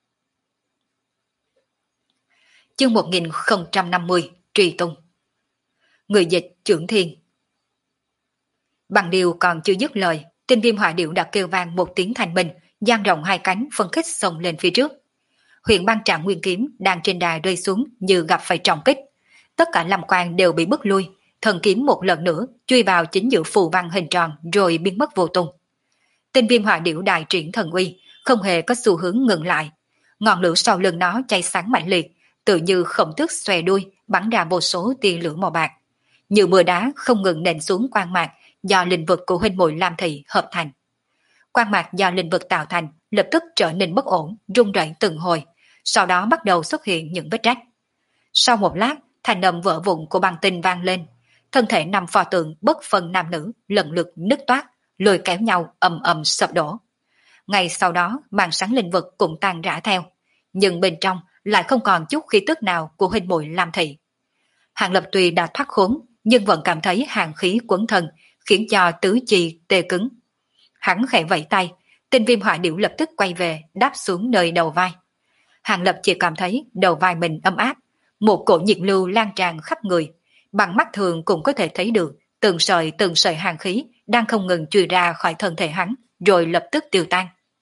Chương 1050, Truy Tung. Người dịch Trưởng Thiên. Bằng điều còn chưa dứt lời, tinh viêm hỏa điểu đã kêu vang một tiếng thành minh, dang rộng hai cánh phân khích xông lên phía trước. Huyền băng Trảm Nguyên kiếm đang trên đà rơi xuống như gặp phải trọng kích. Tất cả lâm quan đều bị bức lui, thần kiếm một lần nữa chui vào chính giữa phù văn hình tròn rồi biến mất vô tung. Tinh viêm hỏa điểu đại triển thần uy, không hề có xu hướng ngừng lại. Ngọn lửa sau lưng nó cháy sáng mạnh liệt, tự như khổng tước xòe đuôi bắn ra vô số tia lửa màu bạc. Như mưa đá không ngừng nện xuống quang mạc do linh vực của huynh muội Lam Thị hợp thành. Quang mạc do linh vực tạo thành lập tức trở nên bất ổn, rung rẩy từng hồi, sau đó bắt đầu xuất hiện những vết rách. Sau một lát, thanh âm vỡ vụn của băng tinh vang lên, thân thể năm pho tượng bất phân nam nữ lần lượt nứt toát, lôi kéo nhau ầm ầm sập đổ. Ngay sau đó, màn sáng linh vực cũng tan rã theo, nhưng bên trong lại không còn chút khí tức nào của huynh muội Lam Thị. Hàng Lập tuy đã thoát khốn, nhưng vẫn cảm thấy hàn khí quấn thân, khiến cho tứ chi tê cứng. Hắn khẽ vẫy tay, tinh viêm hỏa điểu lập tức quay về, đáp xuống nơi đầu vai. Hàng Lập chỉ cảm thấy đầu vai mình ấm áp, một cổ nhiệt lưu lan tràn khắp người, bằng mắt thường cũng có thể thấy được từng sợi hàn khí đang không ngừng chui ra khỏi thân thể hắn, rồi lập tức tiêu tan.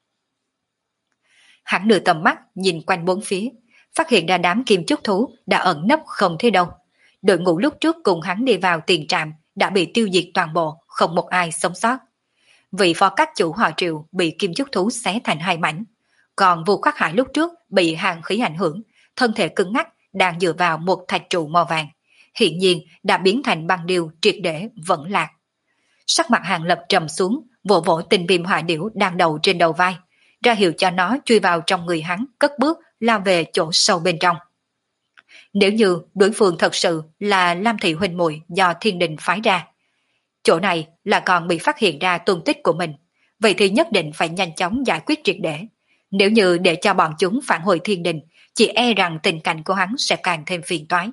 Hắn nửa tầm mắt nhìn quanh bốn phía, phát hiện ra đám kim chúc thú đã ẩn nấp không thấy đâu. Đội ngũ lúc trước cùng hắn đi vào tiền trạm đã bị tiêu diệt toàn bộ, không một ai sống sót. Vị phó các chủ họ Triệu bị kim chúc thú xé thành hai mảnh, còn Vu Khắc Hải lúc trước bị hàn khí ảnh hưởng, thân thể cứng ngắc đang dựa vào một thạch trụ màu vàng, hiện nhiên đã biến thành băng điêu triệt để vẫn lạc. Sắc mặt Hàng Lập trầm xuống, vỗ vỗ tinh viêm hỏa điểu đang đầu trên đầu vai, ra hiệu cho nó chui vào trong người hắn, cất bước lao về chỗ sâu bên trong. Nếu như đối phương thật sự là Lam Thị huynh muội do thiên đình phái ra, chỗ này là còn bị phát hiện ra tung tích của mình, vậy thì nhất định phải nhanh chóng giải quyết triệt để. Nếu như để cho bọn chúng phản hồi thiên đình, chỉ e rằng tình cảnh của hắn sẽ càng thêm phiền toái.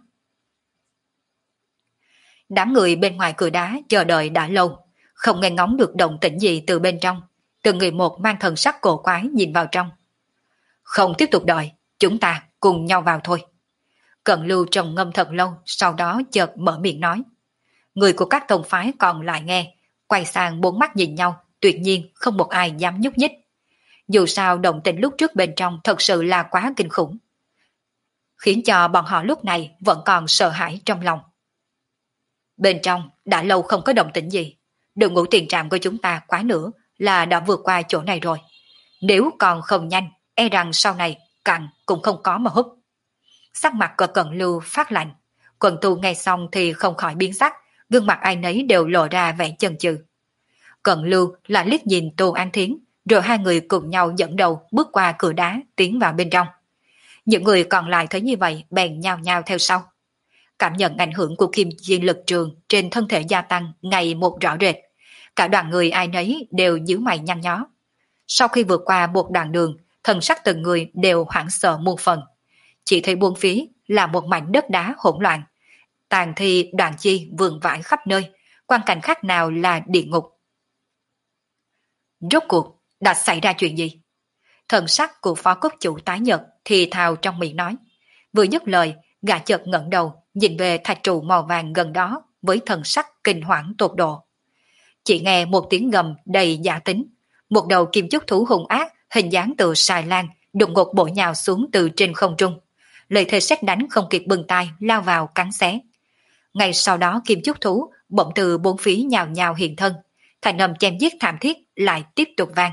Đám người bên ngoài cửa đá chờ đợi đã lâu, không nghe ngóng được động tĩnh gì từ bên trong, từng người một mang thần sắc cổ quái nhìn vào trong. Không tiếp tục đợi, chúng ta cùng nhau vào thôi. Cận Lưu trầm ngâm thật lâu, sau đó chợt mở miệng nói. Người của các tông phái còn lại nghe, quay sang bốn mắt nhìn nhau, tuyệt nhiên không một ai dám nhúc nhích. Dù sao động tĩnh lúc trước bên trong thật sự là quá kinh khủng, khiến cho bọn họ lúc này vẫn còn sợ hãi trong lòng. Bên trong đã lâu không có động tĩnh gì, đội ngũ tiền trạm của chúng ta quá nữa là đã vượt qua chỗ này rồi. Nếu còn không nhanh, e rằng sau này cặn cũng không có mà hút. Sắc mặt của Cận Lưu phát lạnh, Quần Tu nghe xong thì không khỏi biến sắc, gương mặt ai nấy đều lộ ra vẻ chần chừ. Cận Lưu là liếc nhìn Tô An Thiến, rồi hai người cùng nhau dẫn đầu bước qua cửa đá tiến vào bên trong. Những người còn lại thấy như vậy bèn nhao nhao theo sau. Cảm nhận ảnh hưởng của kim diên lực trường trên thân thể gia tăng ngày một rõ rệt. Cả đoàn người ai nấy đều nhíu mày nhăn nhó. Sau khi vượt qua một đoạn đường, thần sắc từng người đều hoảng sợ muôn phần. Chỉ thấy buông phía là một mảnh đất đá hỗn loạn. Tàn thi đoàn chi vườn vãi khắp nơi, quang cảnh khác nào là địa ngục. Rốt cuộc đã xảy ra chuyện gì? Thần sắc của phó cốc chủ tái nhợt thì thào trong miệng nói. Vừa dứt lời, gã chợt ngẩng đầu nhìn về thạch trụ màu vàng gần đó với thần sắc kinh hoảng tột độ. Chỉ nghe một tiếng gầm đầy giả tính, một đầu kim chúc thú hung ác hình dáng từ xài lan đột ngột bổ nhào xuống từ trên không trung, lợi thế sét đánh không kịp bừng tay lao vào cắn xé. Ngay sau đó kim chúc thú bỗng từ bốn phía nhào nhào hiện thân, thành âm chém giết thảm thiết lại tiếp tục vang.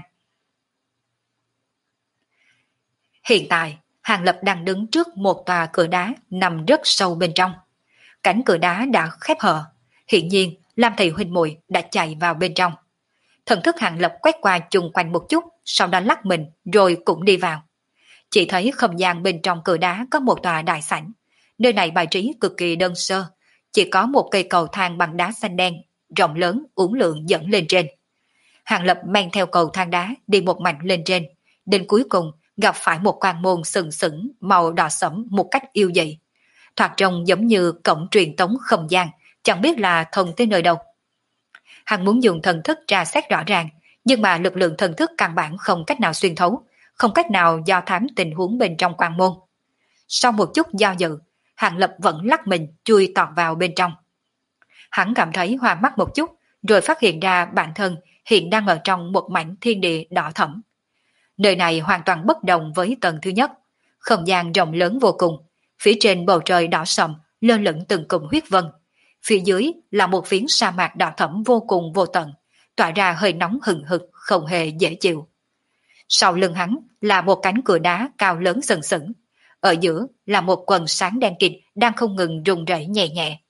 Hiện tại Hàng Lập đang đứng trước một tòa cửa đá nằm rất sâu bên trong. Cánh cửa đá đã khép hờ, hiện nhiên Lam Thị huynh muội đã chạy vào bên trong. Thần thức Hàng Lập quét qua chung quanh một chút, sau đó lắc mình rồi cũng đi vào. Chỉ thấy không gian bên trong cửa đá có một tòa đại sảnh. Nơi này bài trí cực kỳ đơn sơ, chỉ có một cây cầu thang bằng đá xanh đen, rộng lớn uốn lượn dẫn lên trên. Hàng Lập mang theo cầu thang đá đi một mạch lên trên, đến cuối cùng gặp phải một quan môn sừng sững màu đỏ sẫm một cách yêu dị. Thoạt trông giống như cổng truyền tống không gian, chẳng biết là thông tới nơi đâu. Hắn muốn dùng thần thức tra xét rõ ràng, nhưng mà lực lượng thần thức căn bản không cách nào xuyên thấu, không cách nào do thám tình huống bên trong quan môn. Sau một chút do dự, Hàng Lập vẫn lắc mình chui tọt vào bên trong. Hắn cảm thấy hoa mắt một chút, rồi phát hiện ra bản thân hiện đang ở trong một mảnh thiên địa đỏ thẫm. Nơi này hoàn toàn bất đồng với tầng thứ nhất, không gian rộng lớn vô cùng, phía trên bầu trời đỏ sậm lơ lửng từng cụm huyết vân, phía dưới là một phiến sa mạc đỏ thẫm vô cùng vô tận, tỏa ra hơi nóng hừng hực không hề dễ chịu. Sau lưng hắn là một cánh cửa đá cao lớn sừng sững, ở giữa là một quần sáng đen kịt đang không ngừng rung rẩy nhẹ nhẹ.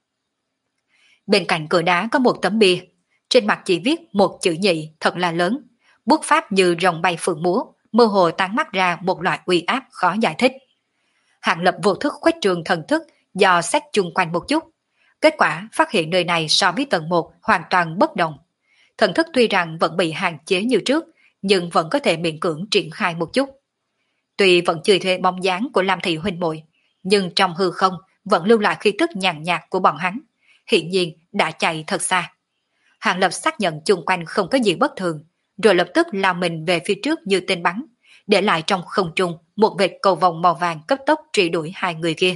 Bên cạnh cửa đá có một tấm bia, trên mặt chỉ viết một chữ nhị thật là lớn, bút pháp như rồng bay phượng múa, mơ hồ tán mắt ra một loại uy áp khó giải thích. Hàng Lập vô thức khuếch trường thần thức dò xét chung quanh một chút, kết quả phát hiện nơi này so với tầng 1 hoàn toàn bất đồng. Thần thức tuy rằng vẫn bị hạn chế như trước, nhưng vẫn có thể miễn cưỡng triển khai một chút. Tuy vẫn chưa thấy bóng dáng của Lam Thị huynh muội, nhưng trong hư không vẫn lưu lại khí tức nhàn nhạt của bọn hắn, hiện nhiên đã chạy thật xa. Hàng Lập xác nhận chung quanh không có gì bất thường, rồi lập tức lao mình về phía trước như tên bắn, để lại trong không trung một vệt cầu vòng màu vàng cấp tốc truy đuổi hai người kia.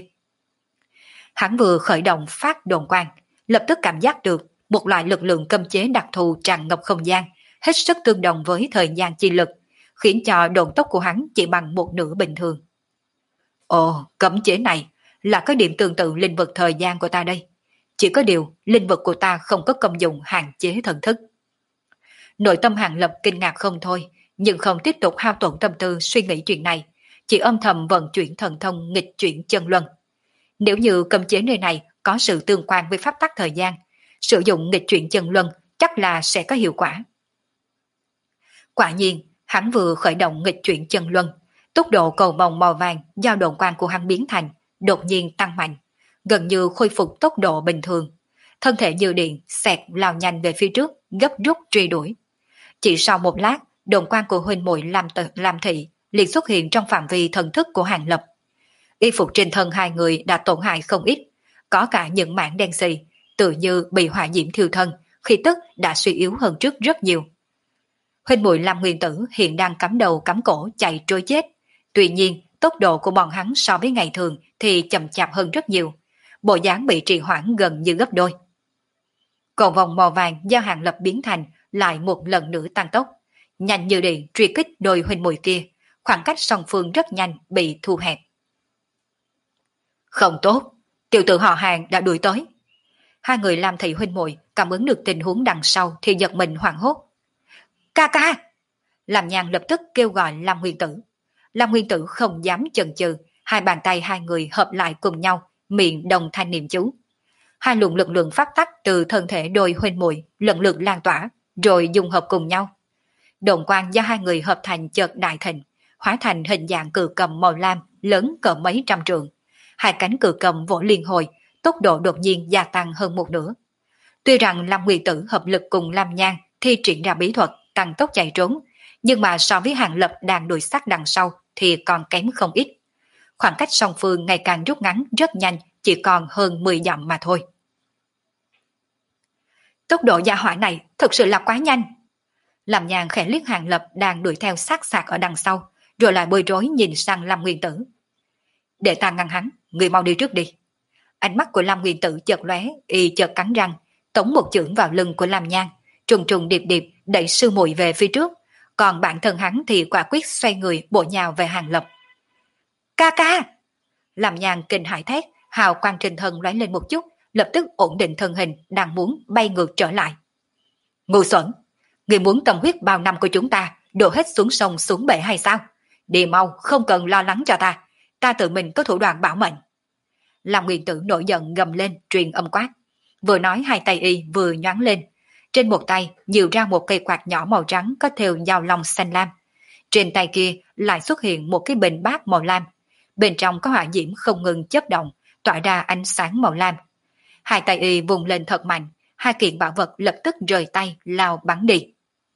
Hắn vừa khởi động phát đồn quang, lập tức cảm giác được một loại lực lượng cấm chế đặc thù tràn ngập không gian, hết sức tương đồng với thời gian chi lực, khiến cho độn tốc của hắn chỉ bằng một nửa bình thường. Ồ, cấm chế này là cái điểm tương tự linh vực thời gian của ta đây. Chỉ có điều, linh vực của ta không có công dụng hạn chế thần thức. Nội tâm Hàng Lập kinh ngạc không thôi, nhưng không tiếp tục hao tổn tâm tư suy nghĩ chuyện này, chỉ âm thầm vận chuyển thần thông nghịch chuyển chân luân. Nếu như cấm chế nơi này có sự tương quan với pháp tắc thời gian, sử dụng nghịch chuyển chân luân chắc là sẽ có hiệu quả. Quả nhiên, hắn vừa khởi động nghịch chuyển chân luân, tốc độ cầu vòng màu vàng do độn quang của hắn biến thành đột nhiên tăng mạnh, gần như khôi phục tốc độ bình thường. Thân thể như điện xẹt lao nhanh về phía trước, gấp rút truy đuổi. Chỉ sau một lát, độn quang của huynh muội Lam Thị liền xuất hiện trong phạm vi thần thức của Hàng Lập. Y phục trên thân hai người đã tổn hại không ít, có cả những mảng đen xì, tự như bị hỏa diễm thiêu thân, khí tức đã suy yếu hơn trước rất nhiều. Huynh muội Lam Nguyên Tử hiện đang cắm đầu cắm cổ chạy trối chết, tuy nhiên tốc độ của bọn hắn so với ngày thường thì chậm chạp hơn rất nhiều, bộ dáng bị trì hoãn gần như gấp đôi. cầu vòng màu vàng do Hàng Lập biến thành lại một lần nữa tăng tốc, nhanh như điện truy kích đôi huynh muội kia, khoảng cách song phương rất nhanh bị thu hẹp. Không tốt, tiểu tử họ Hàng đã đuổi tới. Hai người Lam thị huynh muội cảm ứng được tình huống đằng sau thì giật mình hoảng hốt. Ca ca! Lam Nhan lập tức kêu gọi Lam Nguyên Tử. Lam Nguyên Tử không dám chần chừ, hai bàn tay hai người hợp lại cùng nhau, miệng đồng thanh niệm chú. Hai luồng lực lượng phát tắc từ thân thể đôi huynh muội lần lượt lan tỏa, rồi dung hợp cùng nhau. Độn quang do hai người hợp thành chợt đại thịnh, hóa thành hình dạng cự cầm màu lam lớn cỡ mấy trăm trượng. Hai cánh cự cầm vỗ liên hồi, tốc độ đột nhiên gia tăng hơn một nửa. Tuy rằng Lam Nguyên Tử hợp lực cùng Lam Nhan thi triển ra bí thuật tăng tốc chạy trốn, nhưng mà so với Hàng Lập đang đuổi sát đằng sau thì còn kém không ít. Khoảng cách song phương ngày càng rút ngắn rất nhanh, chỉ còn hơn 10 dặm mà thôi. Tốc độ gia hỏa này thực sự là quá nhanh. Lam Nhan khẽ liếc Hàng Lập đang đuổi theo sát sạc ở đằng sau, rồi lại bối rối nhìn sang Lam Nguyên Tử. Để ta ngăn hắn, người mau đi trước đi. Ánh mắt của Lam Nguyên Tử chợt lóe, y chợt cắn răng, tống một chưởng vào lưng của Lam Nhan, trùng trùng điệp điệp đẩy sư muội về phía trước, còn bản thân hắn thì quả quyết xoay người bổ nhào về Hàng Lập. Ca ca! Lam Nhan kinh hãi thét, hào quang trên thân lóe lên một chút, lập tức ổn định thân hình, đang muốn bay ngược trở lại. Ngu xuẩn! Người muốn tâm huyết bao năm của chúng ta đổ hết xuống sông xuống bể hay sao? Đi mau, không cần lo lắng cho ta tự mình có thủ đoạn bảo mệnh. Lam Nguyên Tử nổi giận gầm lên truyền âm quát. Vừa nói hai tay y vừa nhoáng lên. Trên một tay nhiều ra một cây quạt nhỏ màu trắng có thêu dao long xanh lam. Trên tay kia lại xuất hiện một cái bình bát màu lam. Bên trong có hỏa diễm không ngừng chớp động, tỏa ra ánh sáng màu lam. Hai tay y vùng lên thật mạnh, hai kiện bảo vật lập tức rời tay lao bắn đi.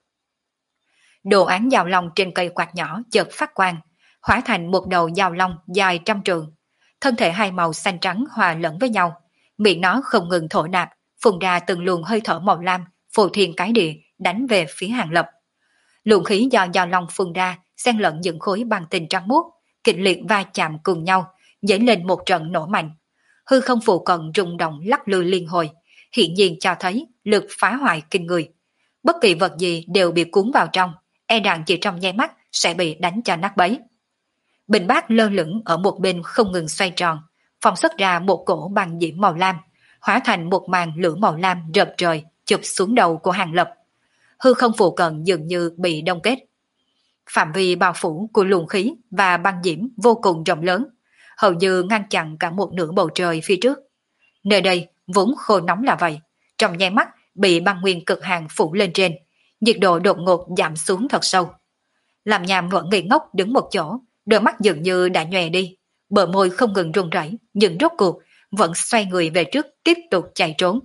Đồ án dao long trên cây quạt nhỏ chợt phát quang, hóa thành một đầu dao long dài trăm trượng. Thân thể hai màu xanh trắng hòa lẫn với nhau, miệng nó không ngừng thổ nạp, phun ra từng luồng hơi thở màu lam, phù thiên cái địa, đánh về phía Hàng Lập. Luồng khí do dao long phun ra, xen lẫn những khối băng tinh trắng muốt, kịch liệt va chạm cùng nhau, dấy lên một trận nổ mạnh. Hư không phù cận rung động lắc lư liên hồi, hiện nhiên cho thấy lực phá hoại kinh người. Bất kỳ vật gì đều bị cuốn vào trong, e rằng chỉ trong nháy mắt sẽ bị đánh cho nát bấy. Bình bát lơ lửng ở một bên không ngừng xoay tròn, phóng xuất ra một cổ băng diễm màu lam, hóa thành một màn lửa màu lam rợp trời chụp xuống đầu của Hàng Lập. Hư không phù cận dường như bị đông kết. Phạm vi bao phủ của luồng khí và băng diễm vô cùng rộng lớn, hầu như ngăn chặn cả một nửa bầu trời phía trước. Nơi đây vốn khô nóng là vậy, trong nháy mắt bị băng nguyên cực hàn phủ lên trên, nhiệt độ đột ngột giảm xuống thật sâu. Làm Nham vẫn ngây ngốc đứng một chỗ, đôi mắt dường như đã nhòe đi, bờ môi không ngừng run rẩy, nhưng rốt cuộc vẫn xoay người về trước tiếp tục chạy trốn.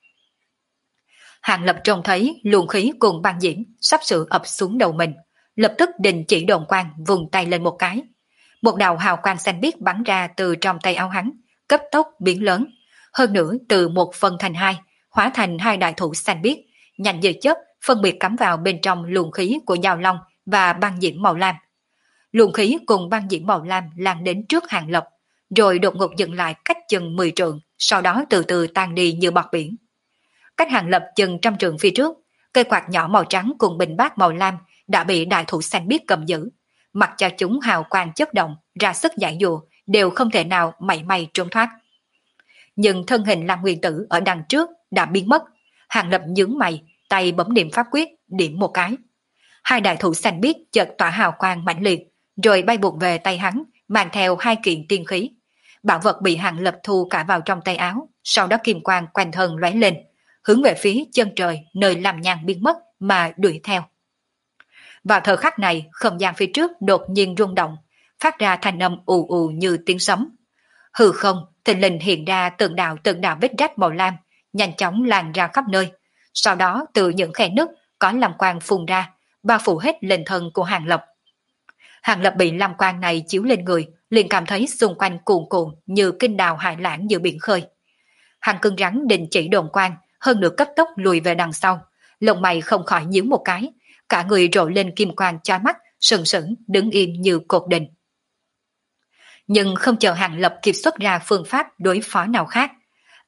Hàng Lập trông thấy luồng khí cùng băng diễm sắp sửa ập xuống đầu mình, lập tức đình chỉ đồn quang vùng tay lên một cái. Một đạo hào quang xanh biếc bắn ra từ trong tay áo hắn, cấp tốc biến lớn, hơn nữa từ một phần thành hai, hóa thành hai đại thủ xanh biếc, nhanh như chớp phân biệt cắm vào bên trong luồng khí của dao long và băng diễm màu lam. Luồng khí cùng băng diễm màu lam lan đến trước Hàng Lập, rồi đột ngột dừng lại cách chừng 10 trượng, sau đó từ từ tan đi như bọt biển. Cách Hàng Lập chừng trăm trượng phía trước, cây quạt nhỏ màu trắng cùng bình bát màu lam đã bị đại thủ xanh biếc cầm giữ, mặc cho chúng hào quang chớp động, ra sức giải dụa, đều không thể nào mảy may trốn thoát. Nhưng thân hình Lam Nguyên Tử ở đằng trước đã biến mất. Hàng Lập nhướng mày, tay bấm niệm pháp quyết, điểm một cái. Hai đại thủ xanh biếc chợt tỏa hào quang mãnh liệt, rồi bay buộc về tay hắn, mang theo hai kiện tiên khí. Bảo vật bị Hàng Lập thu cả vào trong tay áo, sau đó kim quang quanh thân lóe lên, hướng về phía chân trời nơi Lam Nhan biến mất mà đuổi theo. Vào thời khắc này, không gian phía trước đột nhiên rung động, phát ra thanh âm ù ù như tiếng sấm. Hư không, thình lình hiện ra từng đạo vết rách màu lam, nhanh chóng lan ra khắp nơi. Sau đó từ những khe nứt có lam quang phun ra, bao phủ hết lên thân của Hàng Lập. Hàng Lập bị lam quang này chiếu lên người, liền cảm thấy xung quanh cuồn cuộn như kinh đào hải lãng giữa biển khơi. Hàng cưng rắn đình chỉ đồn quang, hơn nữa cấp tốc lùi về đằng sau, lông mày không khỏi nhíu một cái, cả người rộ lên kim quang chói mắt, sừng sững đứng im như cột đình. Nhưng không chờ Hàng Lập kịp xuất ra phương pháp đối phó nào khác,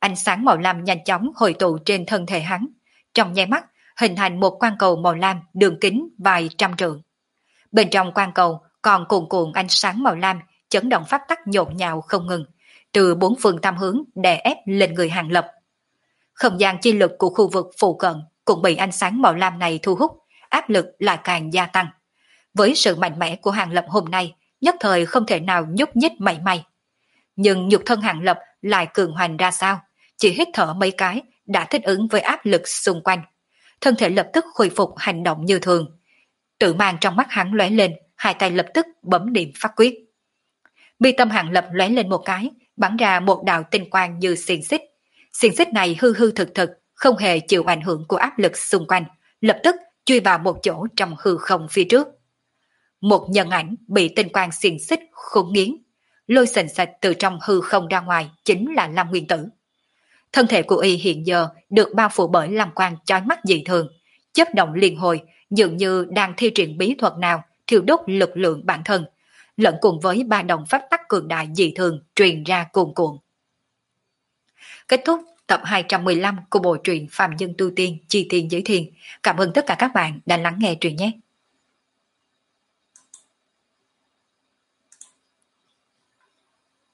Ánh sáng màu lam nhanh chóng hội tụ trên thân thể hắn, trong nháy mắt hình thành một quang cầu màu lam đường kính vài trăm trượng. Bên trong quang cầu còn cuồn cuộn ánh sáng màu lam, chấn động pháp tắc nhộn nhạo không ngừng, từ bốn phương tám hướng đè ép lên người Hàng Lập. Không gian chi lực của khu vực phụ cận cũng bị ánh sáng màu lam này thu hút, áp lực lại càng gia tăng. Với sự mạnh mẽ của Hàng Lập hôm nay, nhất thời không thể nào nhúc nhích mảy may. Nhưng nhục thân Hàng Lập lại cường hoành ra sao, chỉ hít thở mấy cái đã thích ứng với áp lực xung quanh. Thân thể lập tức khôi phục hành động như thường. Tự mang trong mắt hắn lóe lên, hai tay lập tức bấm niệm phát quyết. Mi tâm Hàng Lập lóe lên một cái, bắn ra một đạo tinh quang như xiềng xích. Xiềng xích này hư hư thực thực, không hề chịu ảnh hưởng của áp lực xung quanh, lập tức chui vào một chỗ trong hư không phía trước. Một nhân ảnh bị tinh quang xiềng xích khốn nghiến, lôi sền sạch từ trong hư không ra ngoài chính là Lam Nguyên Tử. Thân thể của y hiện giờ được bao phủ bởi lam quang chói mắt dị thường, chớp động liên hồi, dường như đang thi triển bí thuật nào thiêu đốt lực lượng bản thân, lẫn cùng với ba đồng pháp tắc cường đại dị thường truyền ra cuồn cuộn. Kết thúc tập 215 của bộ truyện Phàm Nhân Tu Tiên Chi Tiên Giới Thiên. Cảm ơn tất cả các bạn đã lắng nghe truyện nhé.